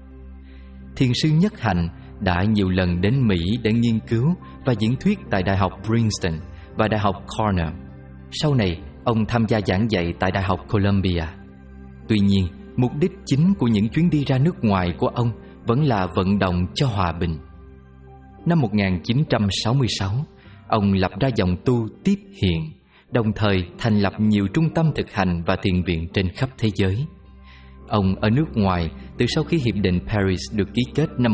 Thiền sư Nhất Hạnh đã nhiều lần đến Mỹ để nghiên cứu và diễn thuyết tại Đại học Princeton và Đại học Cornell. Sau này, ông tham gia giảng dạy tại Đại học Columbia. Tuy nhiên, mục đích chính của những chuyến đi ra nước ngoài của ông vẫn là vận động cho hòa bình. Năm 1966, ông lập ra dòng tu Tiếp Hiện, đồng thời thành lập nhiều trung tâm thực hành và thiền viện trên khắp thế giới. Ông ở nước ngoài từ sau khi Hiệp định Paris được ký kết năm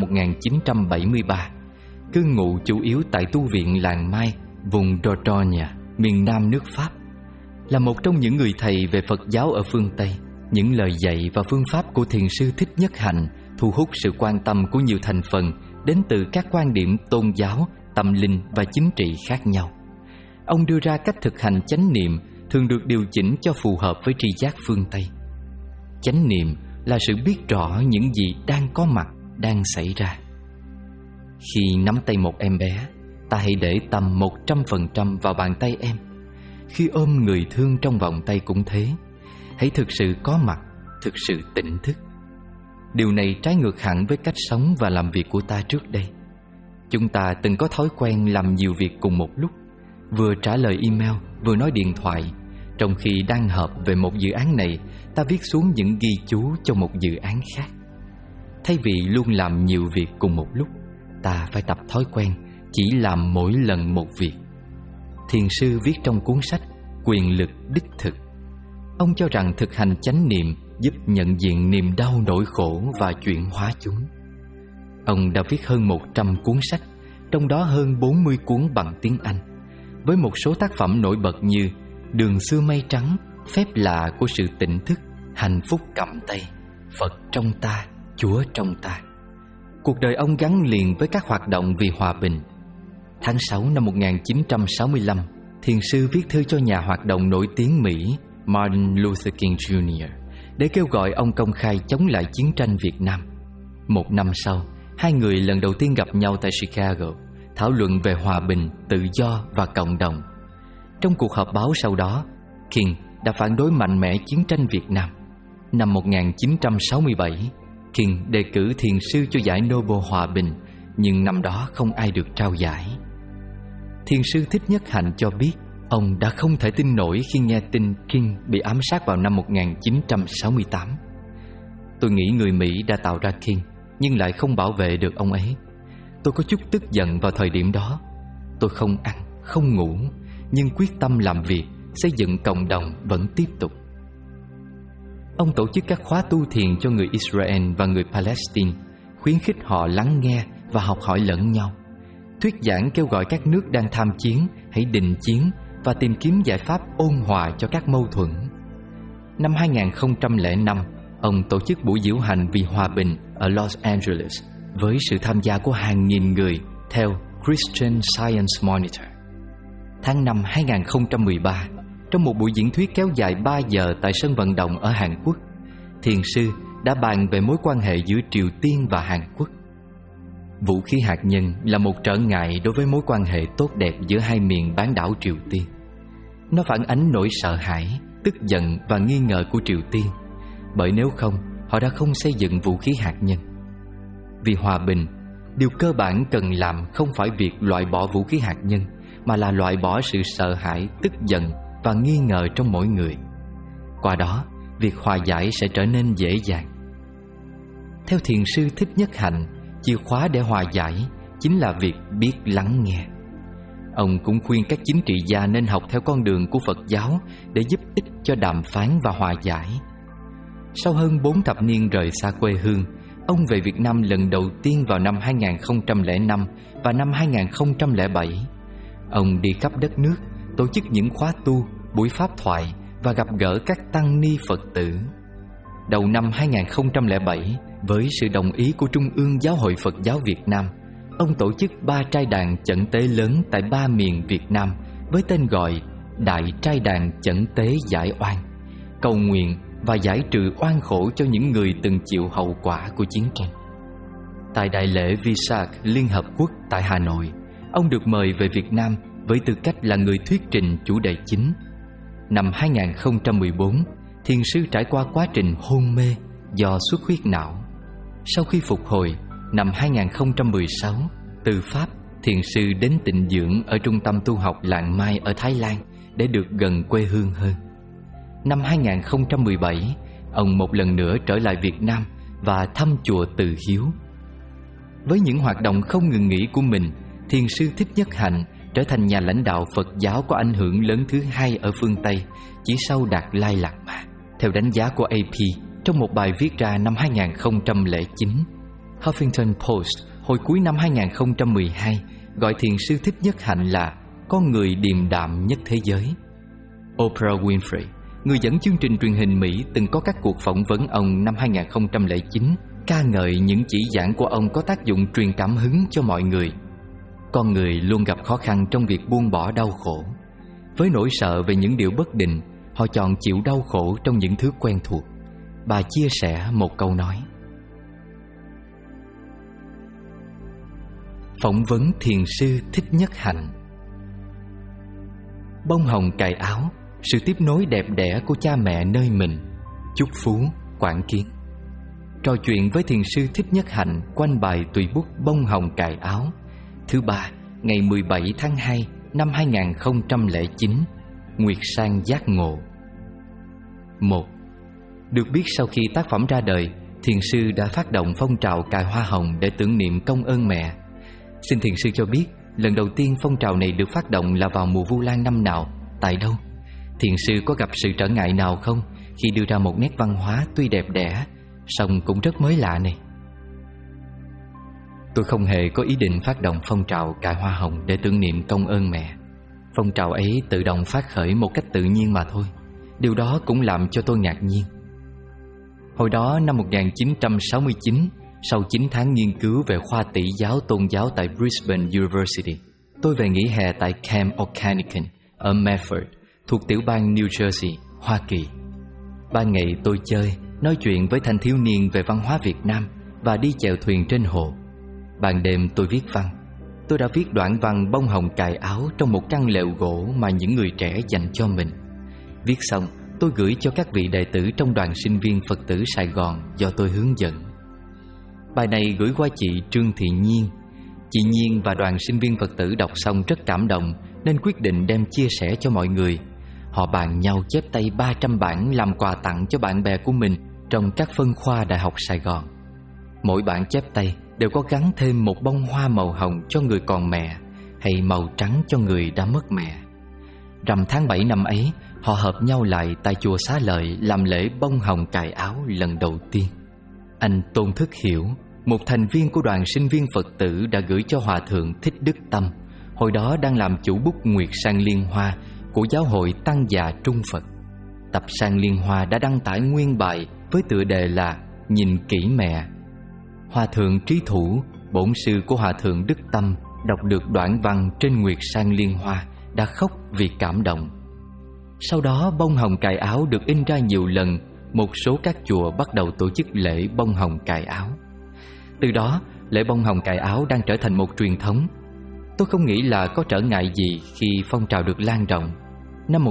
1973, cư ngụ chủ yếu tại tu viện Làng Mai, vùng Dordogne, miền nam nước Pháp. Là một trong những người thầy về Phật giáo ở phương Tây, những lời dạy và phương pháp của thiền sư Thích Nhất Hạnh thu hút sự quan tâm của nhiều thành phần đến từ các quan điểm tôn giáo, tâm linh và chính trị khác nhau. Ông đưa ra cách thực hành chánh niệm thường được điều chỉnh cho phù hợp với tri giác phương Tây. Chánh niệm là sự biết rõ những gì đang có mặt, đang xảy ra. Khi nắm tay một em bé, ta hãy để tâm 100% vào bàn tay em. Khi ôm người thương trong vòng tay cũng thế. Hãy thực sự có mặt, thực sự tỉnh thức. Điều này trái ngược hẳn với cách sống và làm việc của ta trước đây. Chúng ta từng có thói quen làm nhiều việc cùng một lúc, vừa trả lời email, vừa nói điện thoại. Trong khi đang họp về một dự án này, ta viết xuống những ghi chú cho một dự án khác. Thay vì luôn làm nhiều việc cùng một lúc, ta phải tập thói quen chỉ làm mỗi lần một việc. Thiền sư viết trong cuốn sách Quyền lực đích thực. Ông cho rằng thực hành chánh niệm giúp nhận diện niềm đau nỗi khổ và chuyển hóa chúng. Ông đã viết hơn 100 cuốn sách, trong đó hơn 40 cuốn bằng tiếng Anh, với một số tác phẩm nổi bật như Đường xưa mây trắng, phép lạ của sự tỉnh thức, hạnh phúc cầm tay, Phật trong ta, Chúa trong ta. Cuộc đời ông gắn liền với các hoạt động vì hòa bình. Tháng 6 năm 1965, thiền sư viết thư cho nhà hoạt động nổi tiếng Mỹ Martin Luther King Jr. để kêu gọi ông công khai chống lại chiến tranh Việt Nam. Một năm sau, hai người lần đầu tiên gặp nhau tại Chicago, thảo luận về hòa bình, tự do và cộng đồng. Trong cuộc họp báo sau đó, King đã phản đối mạnh mẽ chiến tranh Việt Nam. Năm 1967, King đề cử thiền sư cho giải Nobel Hòa bình, nhưng năm đó không ai được trao giải. Thiền sư Thích Nhất Hạnh cho biết ông đã không thể tin nổi khi nghe tin King bị ám sát vào năm 1968. Tôi nghĩ người Mỹ đã tạo ra King nhưng lại không bảo vệ được ông ấy. Tôi có chút tức giận vào thời điểm đó. Tôi không ăn, không ngủ, nhưng quyết tâm làm việc, xây dựng cộng đồng vẫn tiếp tục. Ông tổ chức các khóa tu thiền cho người Israel và người Palestine, khuyến khích họ lắng nghe và học hỏi lẫn nhau. Thuyết giảng kêu gọi các nước đang tham chiến hãy đình chiến và tìm kiếm giải pháp ôn hòa cho các mâu thuẫn. Năm 2005, ông tổ chức buổi diễu hành vì hòa bình ở Los Angeles với sự tham gia của hàng nghìn người theo Christian Science Monitor. Tháng 5 2013, trong một buổi diễn thuyết kéo dài 3 giờ tại sân vận động ở Hàn Quốc, thiền sư đã bàn về mối quan hệ giữa Triều Tiên và Hàn Quốc. Vũ khí hạt nhân là một trở ngại đối với mối quan hệ tốt đẹp giữa hai miền bán đảo Triều Tiên. Nó phản ánh nỗi sợ hãi, tức giận và nghi ngờ của Triều Tiên, bởi nếu không, họ đã không xây dựng vũ khí hạt nhân. Vì hòa bình, điều cơ bản cần làm không phải việc loại bỏ vũ khí hạt nhân, mà là loại bỏ sự sợ hãi, tức giận và nghi ngờ trong mỗi người. Qua đó, việc hòa giải sẽ trở nên dễ dàng. Theo thiền sư Thích Nhất Hạnh, chìa khóa để hòa giải chính là việc biết lắng nghe. Ông cũng khuyên các chính trị gia nên học theo con đường của Phật giáo để giúp ích cho đàm phán và hòa giải. Sau hơn 4 thập niên rời xa quê hương, ông về Việt Nam lần đầu tiên vào năm 2005 và năm 2007. Ông đi khắp đất nước, tổ chức những khóa tu, buổi pháp thoại và gặp gỡ các tăng ni Phật tử. Đầu năm 2007, với sự đồng ý của Trung ương Giáo hội Phật giáo Việt Nam, ông tổ chức 3 trai đàn chẩn tế lớn tại 3 miền Việt Nam với tên gọi Đại Trai đàn Chẩn tế Giải oan, cầu nguyện và giải trừ oan khổ cho những người từng chịu hậu quả của chiến tranh. Tại đại lễ Visak Liên Hợp Quốc tại Hà Nội, ông được mời về Việt Nam với tư cách là người thuyết trình chủ đề chính. Năm 2014, thiền sư trải qua quá trình hôn mê do xuất huyết não. Sau khi phục hồi, năm 2016, từ Pháp, thiền sư đến tịnh dưỡng ở trung tâm tu học Lạng Mai ở Thái Lan để được gần quê hương hơn. Năm 2017, ông một lần nữa trở lại Việt Nam và thăm chùa Từ Hiếu. Với những hoạt động không ngừng nghỉ của mình, thiền sư Thích Nhất Hạnh trở thành nhà lãnh đạo Phật giáo có ảnh hưởng lớn thứ 2 ở phương Tây, chỉ sau Đạt Lai Lạt Ma, theo đánh giá của AP trong một bài viết ra năm 2009. Huffington Post hồi cuối năm 2012 gọi thiền sư Thích Nhất Hạnh là con người điềm đạm nhất thế giới. Oprah Winfrey, người dẫn chương trình truyền hình Mỹ, từng có các cuộc phỏng vấn ông năm 2009, ca ngợi những chỉ giảng của ông có tác dụng truyền cảm hứng cho mọi người. Con người luôn gặp khó khăn trong việc buông bỏ đau khổ. Với nỗi sợ về những điều bất định, họ chọn chịu đau khổ trong những thứ quen thuộc. Bà chia sẻ một câu nói. Phỏng vấn thiền sư Thích Nhất Hạnh. Bông hồng cài áo, sự tiếp nối đẹp đẽ của cha mẹ nơi mình. Chúc Phú, Quảng Kiến. Trò chuyện với thiền sư Thích Nhất Hạnh quanh bài tùy bút Bông hồng cài áo, thứ ba, ngày 17 tháng 2 năm 2009, Nguyệt Sang giác ngộ. 1. Được biết sau khi tác phẩm ra đời, thiền sư đã phát động phong trào cài hoa hồng để tưởng niệm công ơn mẹ. Xin thiền sư cho biết, lần đầu tiên phong trào này được phát động là vào mùa Vu Lan năm nào, tại đâu? Thiền sư có gặp sự trở ngại nào không khi đưa ra một nét văn hóa tuy đẹp đẽ, song cũng rất mới lạ này? Tôi không hề có ý định phát động phong trào cài hoa hồng để tưởng niệm công ơn mẹ. Phong trào ấy tự động phát khởi một cách tự nhiên mà thôi. Điều đó cũng làm cho tôi ngạc nhiên. Hồi đó năm 1969, sau 9 tháng nghiên cứu về khoa tỷ giáo tôn giáo tại Brisbane University, tôi về nghỉ hè tại Camp O'Callaghan ở Medford, thuộc tiểu bang New Jersey, Hoa Kỳ. Ban ngày tôi chơi, nói chuyện với thanh thiếu niên về văn hóa Việt Nam và đi chèo thuyền trên hồ. Ban đêm tôi viết văn. Tôi đã viết đoạn văn bông hồng cài áo trong một căn lều gỗ mà những người trẻ dành cho mình. Viết xong, tôi gửi cho các vị đệ tử trong đoàn sinh viên Phật tử Sài Gòn do tôi hướng dẫn. Bài này gửi qua chị Trương Thị Nhiên. Chị Nhiên và đoàn sinh viên Phật tử đọc xong rất cảm động nên quyết định đem chia sẻ cho mọi người. Họ bàn nhau chép tay 300 bản làm quà tặng cho bạn bè của mình trong các phân khoa Đại học Sài Gòn. Mỗi bản chép tay đều có gắn thêm một bông hoa màu hồng cho người còn mẹ hay màu trắng cho người đã mất mẹ. Rằm tháng 7 năm ấy, họ hợp nhau lại tại chùa Xá Lợi làm lễ bông hồng cài áo lần đầu tiên. Anh Tôn Thức Hiểu, một thành viên của đoàn sinh viên Phật tử, đã gửi cho Hòa thượng Thích Đức Tâm, hồi đó đang làm chủ bút Nguyệt Sang Liên Hoa của Giáo hội Tăng già Trung Phật. Tập Sang Liên Hoa đã đăng tải nguyên bài với tựa đề là Nhìn kỹ mẹ. Hòa thượng Trí Thủ, bổn sư của Hòa thượng Đức Tâm, đọc được đoạn văn trên Nguyệt Sang Liên Hoa đã khóc vì cảm động. Sau đó bông hồng cài áo được in ra nhiều lần. Một số các chùa bắt đầu tổ chức lễ bông hồng cài áo. Từ đó, lễ bông hồng cài áo đang trở thành một truyền thống. Tôi không nghĩ là có trở ngại gì khi phong trào được lan rộng. Năm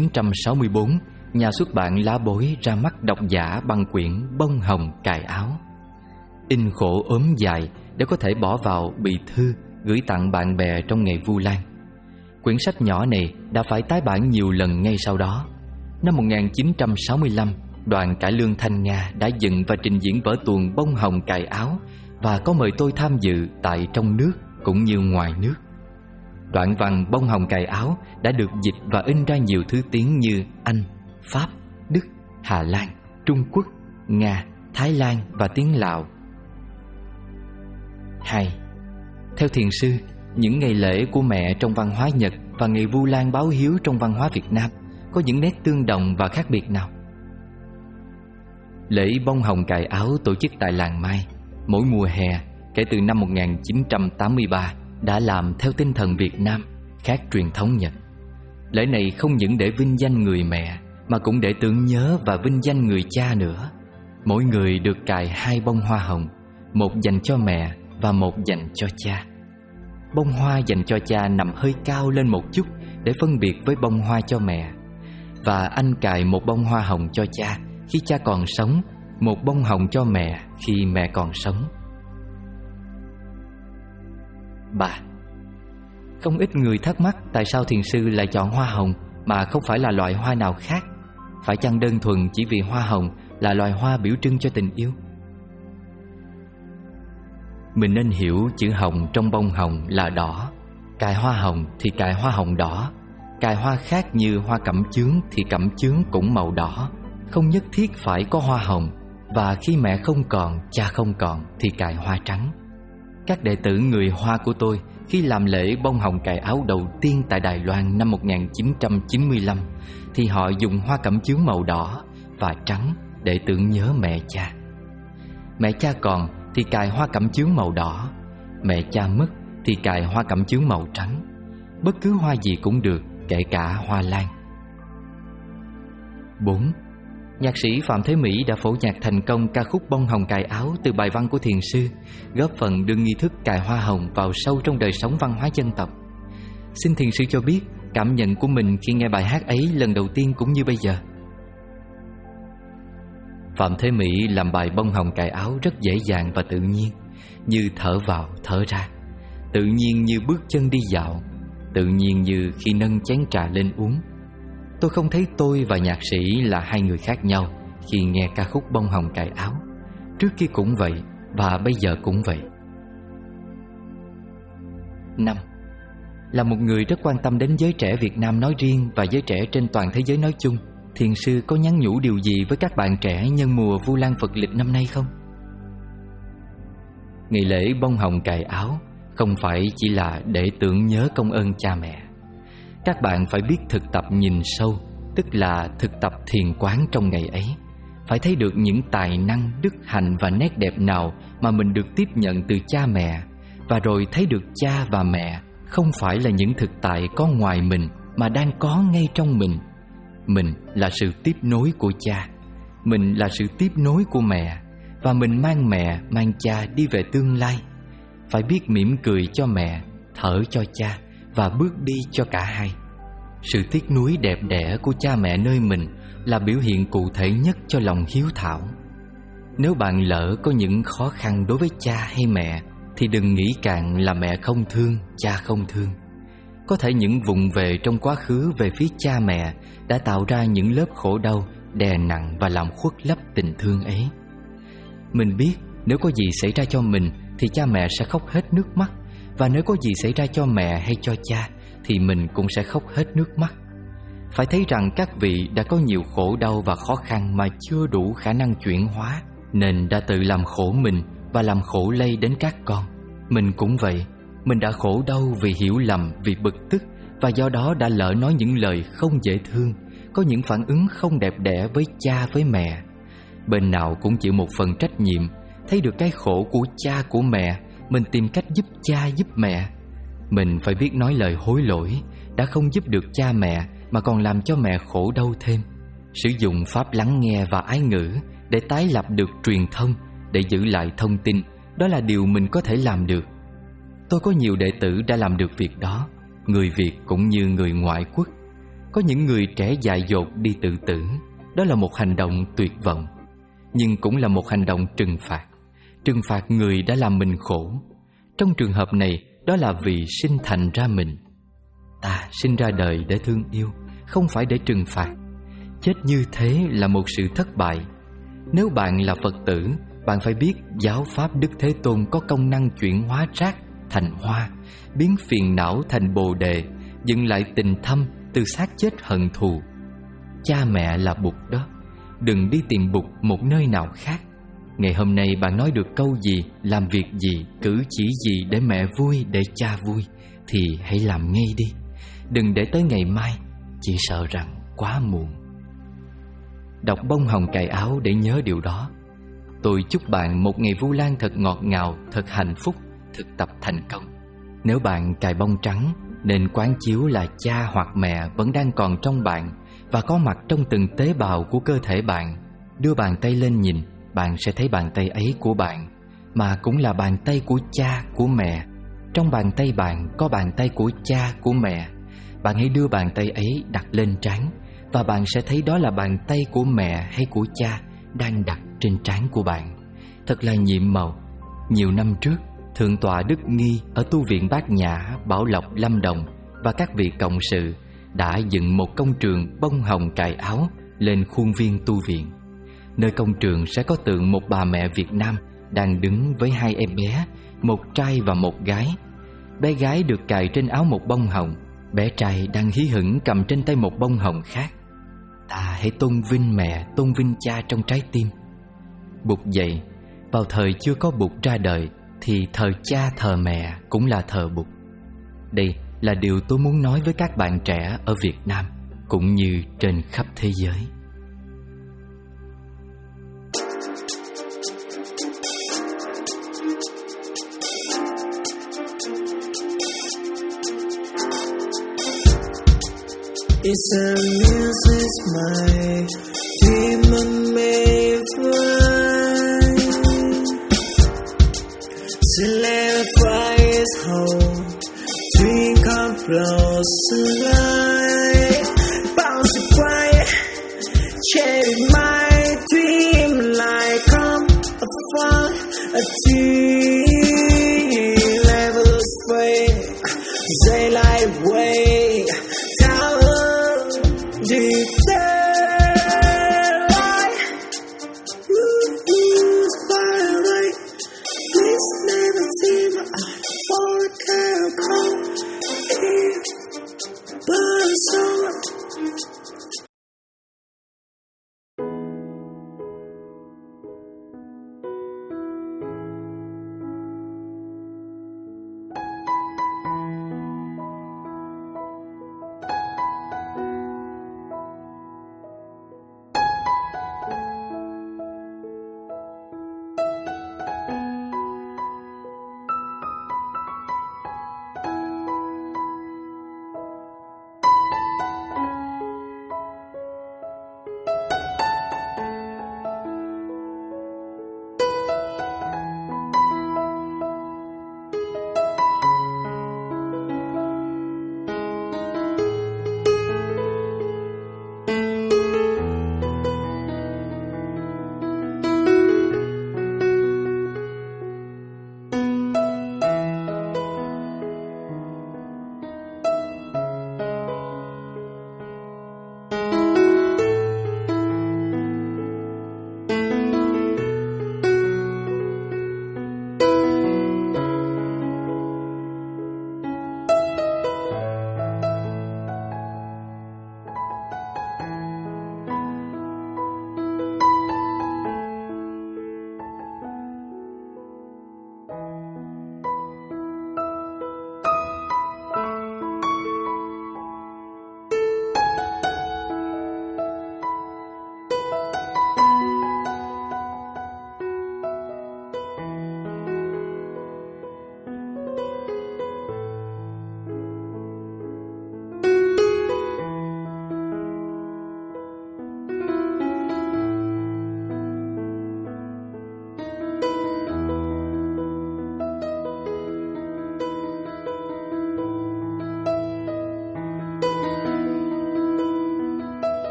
1964, nhà xuất bản Lá Bối ra mắt độc giả băng quyển bông hồng cài áo. In khổ ốm dài để có thể bỏ vào bì thư gửi tặng bạn bè trong ngày Vu Lan. Quyển sách nhỏ này đã phải tái bản nhiều lần ngay sau đó. Năm 1965, đoàn cải lương Thanh Nga đã dựng và trình diễn vở tuồng bông hồng cài áo và có mời tôi tham dự tại trong nước cũng như ngoài nước. Đoạn văn bông hồng cài áo đã được dịch và in ra nhiều thứ tiếng như Anh, Pháp, Đức, Hà Lan, Trung Quốc, Nga, Thái Lan và tiếng Lào. 2. Theo thiền sư, những ngày lễ của mẹ trong văn hóa Nhật và ngày Vu Lan báo hiếu trong văn hóa Việt Nam có những nét tương đồng và khác biệt nào? Lễ bông hồng cài áo tổ chức tại làng Mai mỗi mùa hè kể từ năm 1983 đã làm theo tinh thần Việt Nam, khác truyền thống Nhật. Lễ này không những để vinh danh người mẹ mà cũng để tưởng nhớ và vinh danh người cha nữa. Mỗi người được cài 2 bông hoa hồng, một dành cho mẹ và một dành cho cha. Bông hoa dành cho cha nằm hơi cao lên một chút để phân biệt với bông hoa cho mẹ. Và anh cài một bông hoa hồng cho cha khi cha còn sống, một bông hồng cho mẹ khi mẹ còn sống. 3. Không ít người thắc mắc tại sao thiền sư lại chọn hoa hồng mà không phải là loại hoa nào khác. Phải chăng đơn thuần chỉ vì hoa hồng là loài hoa biểu trưng cho tình yêu? Mình nên hiểu chữ hồng trong bông hồng là đỏ. Cài hoa hồng thì cài hoa hồng đỏ. Cài hoa khác như hoa cẩm chướng thì cẩm chướng cũng màu đỏ. Không nhất thiết phải có hoa hồng. Và khi mẹ không còn, cha không còn thì cài hoa trắng. Các đệ tử người Hoa của tôi khi làm lễ bông hồng cài áo đầu tiên tại Đài Loan năm 1995 thì họ dùng hoa cẩm chướng màu đỏ và trắng để tưởng nhớ mẹ cha. Mẹ cha còn thì cài hoa cẩm chướng màu đỏ. Mẹ cha mất thì cài hoa cẩm chướng màu trắng. Bất cứ hoa gì cũng được, kể cả hoa lan. 4. Nhạc sĩ Phạm Thế Mỹ đã phổ nhạc thành công ca khúc Bông Hồng Cài Áo từ bài văn của thiền sư, góp phần đưa nghi thức cài hoa hồng vào sâu trong đời sống văn hóa dân tộc. Xin thiền sư cho biết cảm nhận của mình khi nghe bài hát ấy lần đầu tiên cũng như bây giờ. Phạm Thế Mỹ làm bài Bông Hồng Cài Áo rất dễ dàng và tự nhiên, như thở vào thở ra, tự nhiên như bước chân đi dạo, tự nhiên như khi nâng chén trà lên uống. Tôi không thấy tôi và nhạc sĩ là hai người khác nhau khi nghe ca khúc Bông Hồng Cài Áo. Trước kia cũng vậy và bây giờ cũng vậy. 5. Là một người rất quan tâm đến giới trẻ Việt Nam nói riêng và giới trẻ trên toàn thế giới nói chung, thiền sư có nhắn nhủ điều gì với các bạn trẻ nhân mùa Vu Lan Phật lịch năm nay không? Ngày lễ Bông Hồng Cài Áo không phải chỉ là để tưởng nhớ công ơn cha mẹ. Các bạn phải biết thực tập nhìn sâu, tức là thực tập thiền quán trong ngày ấy. Phải thấy được những tài năng, đức hạnh và nét đẹp nào mà mình được tiếp nhận từ cha mẹ. Và rồi thấy được cha và mẹ không phải là những thực tại có ngoài mình, mà đang có ngay trong mình. Mình là sự tiếp nối của cha, mình là sự tiếp nối của mẹ, và mình mang mẹ, mang cha đi về tương lai. Phải biết mỉm cười cho mẹ, thở cho cha và bước đi cho cả hai. Sự tiếc nuối đẹp đẽ của cha mẹ nơi mình là biểu hiện cụ thể nhất cho lòng hiếu thảo. Nếu bạn lỡ có những khó khăn đối với cha hay mẹ thì đừng nghĩ cạn là mẹ không thương, cha không thương. Có thể những vụng về trong quá khứ về phía cha mẹ đã tạo ra những lớp khổ đau đè nặng và làm khuất lấp tình thương ấy. Mình biết nếu có gì xảy ra cho mình thì cha mẹ sẽ khóc hết nước mắt, và nếu có gì xảy ra cho mẹ hay cho cha thì mình cũng sẽ khóc hết nước mắt. Phải thấy rằng các vị đã có nhiều khổ đau và khó khăn mà chưa đủ khả năng chuyển hóa, nên đã tự làm khổ mình và làm khổ lây đến các con. Mình cũng vậy, mình đã khổ đau vì hiểu lầm, vì bực tức, và do đó đã lỡ nói những lời không dễ thương, có những phản ứng không đẹp đẽ với cha với mẹ. Bên nào cũng chịu một phần trách nhiệm. Thấy được cái khổ của cha của mẹ, mình tìm cách giúp cha giúp mẹ. Mình phải biết nói lời hối lỗi, đã không giúp được cha mẹ mà còn làm cho mẹ khổ đau thêm. Sử dụng pháp lắng nghe và ái ngữ để tái lập được truyền thông, để giữ lại thông tin. Đó là điều mình có thể làm được. Tôi có nhiều đệ tử đã làm được việc đó, người Việt cũng như người ngoại quốc. Có những người trẻ dại dột đi tự tử. Đó là một hành động tuyệt vọng, nhưng cũng là một hành động trừng phạt người đã làm mình khổ. Trong trường hợp này, đó là vì sinh thành ra mình. Ta sinh ra đời để thương yêu, không phải để trừng phạt. Chết như thế là một sự thất bại. Nếu bạn là Phật tử, bạn phải biết giáo pháp Đức Thế Tôn có công năng chuyển hóa rác thành hoa, biến phiền não thành bồ đề, dựng lại tình thâm từ xác chết hận thù. Cha mẹ là Bụt đó, đừng đi tìm Bụt một nơi nào khác. Ngày hôm nay bạn nói được câu gì, làm việc gì, cử chỉ gì để mẹ vui, để cha vui thì hãy làm ngay đi. Đừng để tới ngày mai, chỉ sợ rằng quá muộn. Đọc bông hồng cài áo để nhớ điều đó. Tôi chúc bạn một ngày Vu Lan thật ngọt ngào, thật hạnh phúc, thực tập thành công. Nếu bạn cài bông trắng, nên quán chiếu là cha hoặc mẹ vẫn đang còn trong bạn và có mặt trong từng tế bào của cơ thể bạn. Đưa bàn tay lên nhìn, bạn sẽ thấy bàn tay ấy của bạn, mà cũng là bàn tay của cha, của mẹ. Trong bàn tay bạn có bàn tay của cha, của mẹ. Bạn hãy đưa bàn tay ấy đặt lên trán, và bạn sẽ thấy đó là bàn tay của mẹ hay của cha đang đặt trên trán của bạn. Thật là nhiệm màu. Nhiều năm trước, Thượng tọa Đức Nghi ở tu viện Bát Nhã, Bảo Lộc, Lâm Đồng và các vị cộng sự đã dựng một công trường bông hồng cài áo lên khuôn viên tu viện. Nơi công trường sẽ có tượng một bà mẹ Việt Nam đang đứng với hai em bé, một trai và một gái. Bé gái được cài trên áo một bông hồng, bé trai đang hí hửng cầm trên tay một bông hồng khác. Ta hãy tôn vinh mẹ, tôn vinh cha trong trái tim. Bụt dạy, vào thời chưa có Bụt ra đời thì thờ cha thờ mẹ cũng là thờ Bụt. Đây là điều tôi muốn nói với các bạn trẻ ở Việt Nam cũng như trên khắp thế giới. It's a music my demon may fly. Solidify his home, dream come close to life. Bounce away, change my dream like come afar. A dream level spray, daylight way. Deep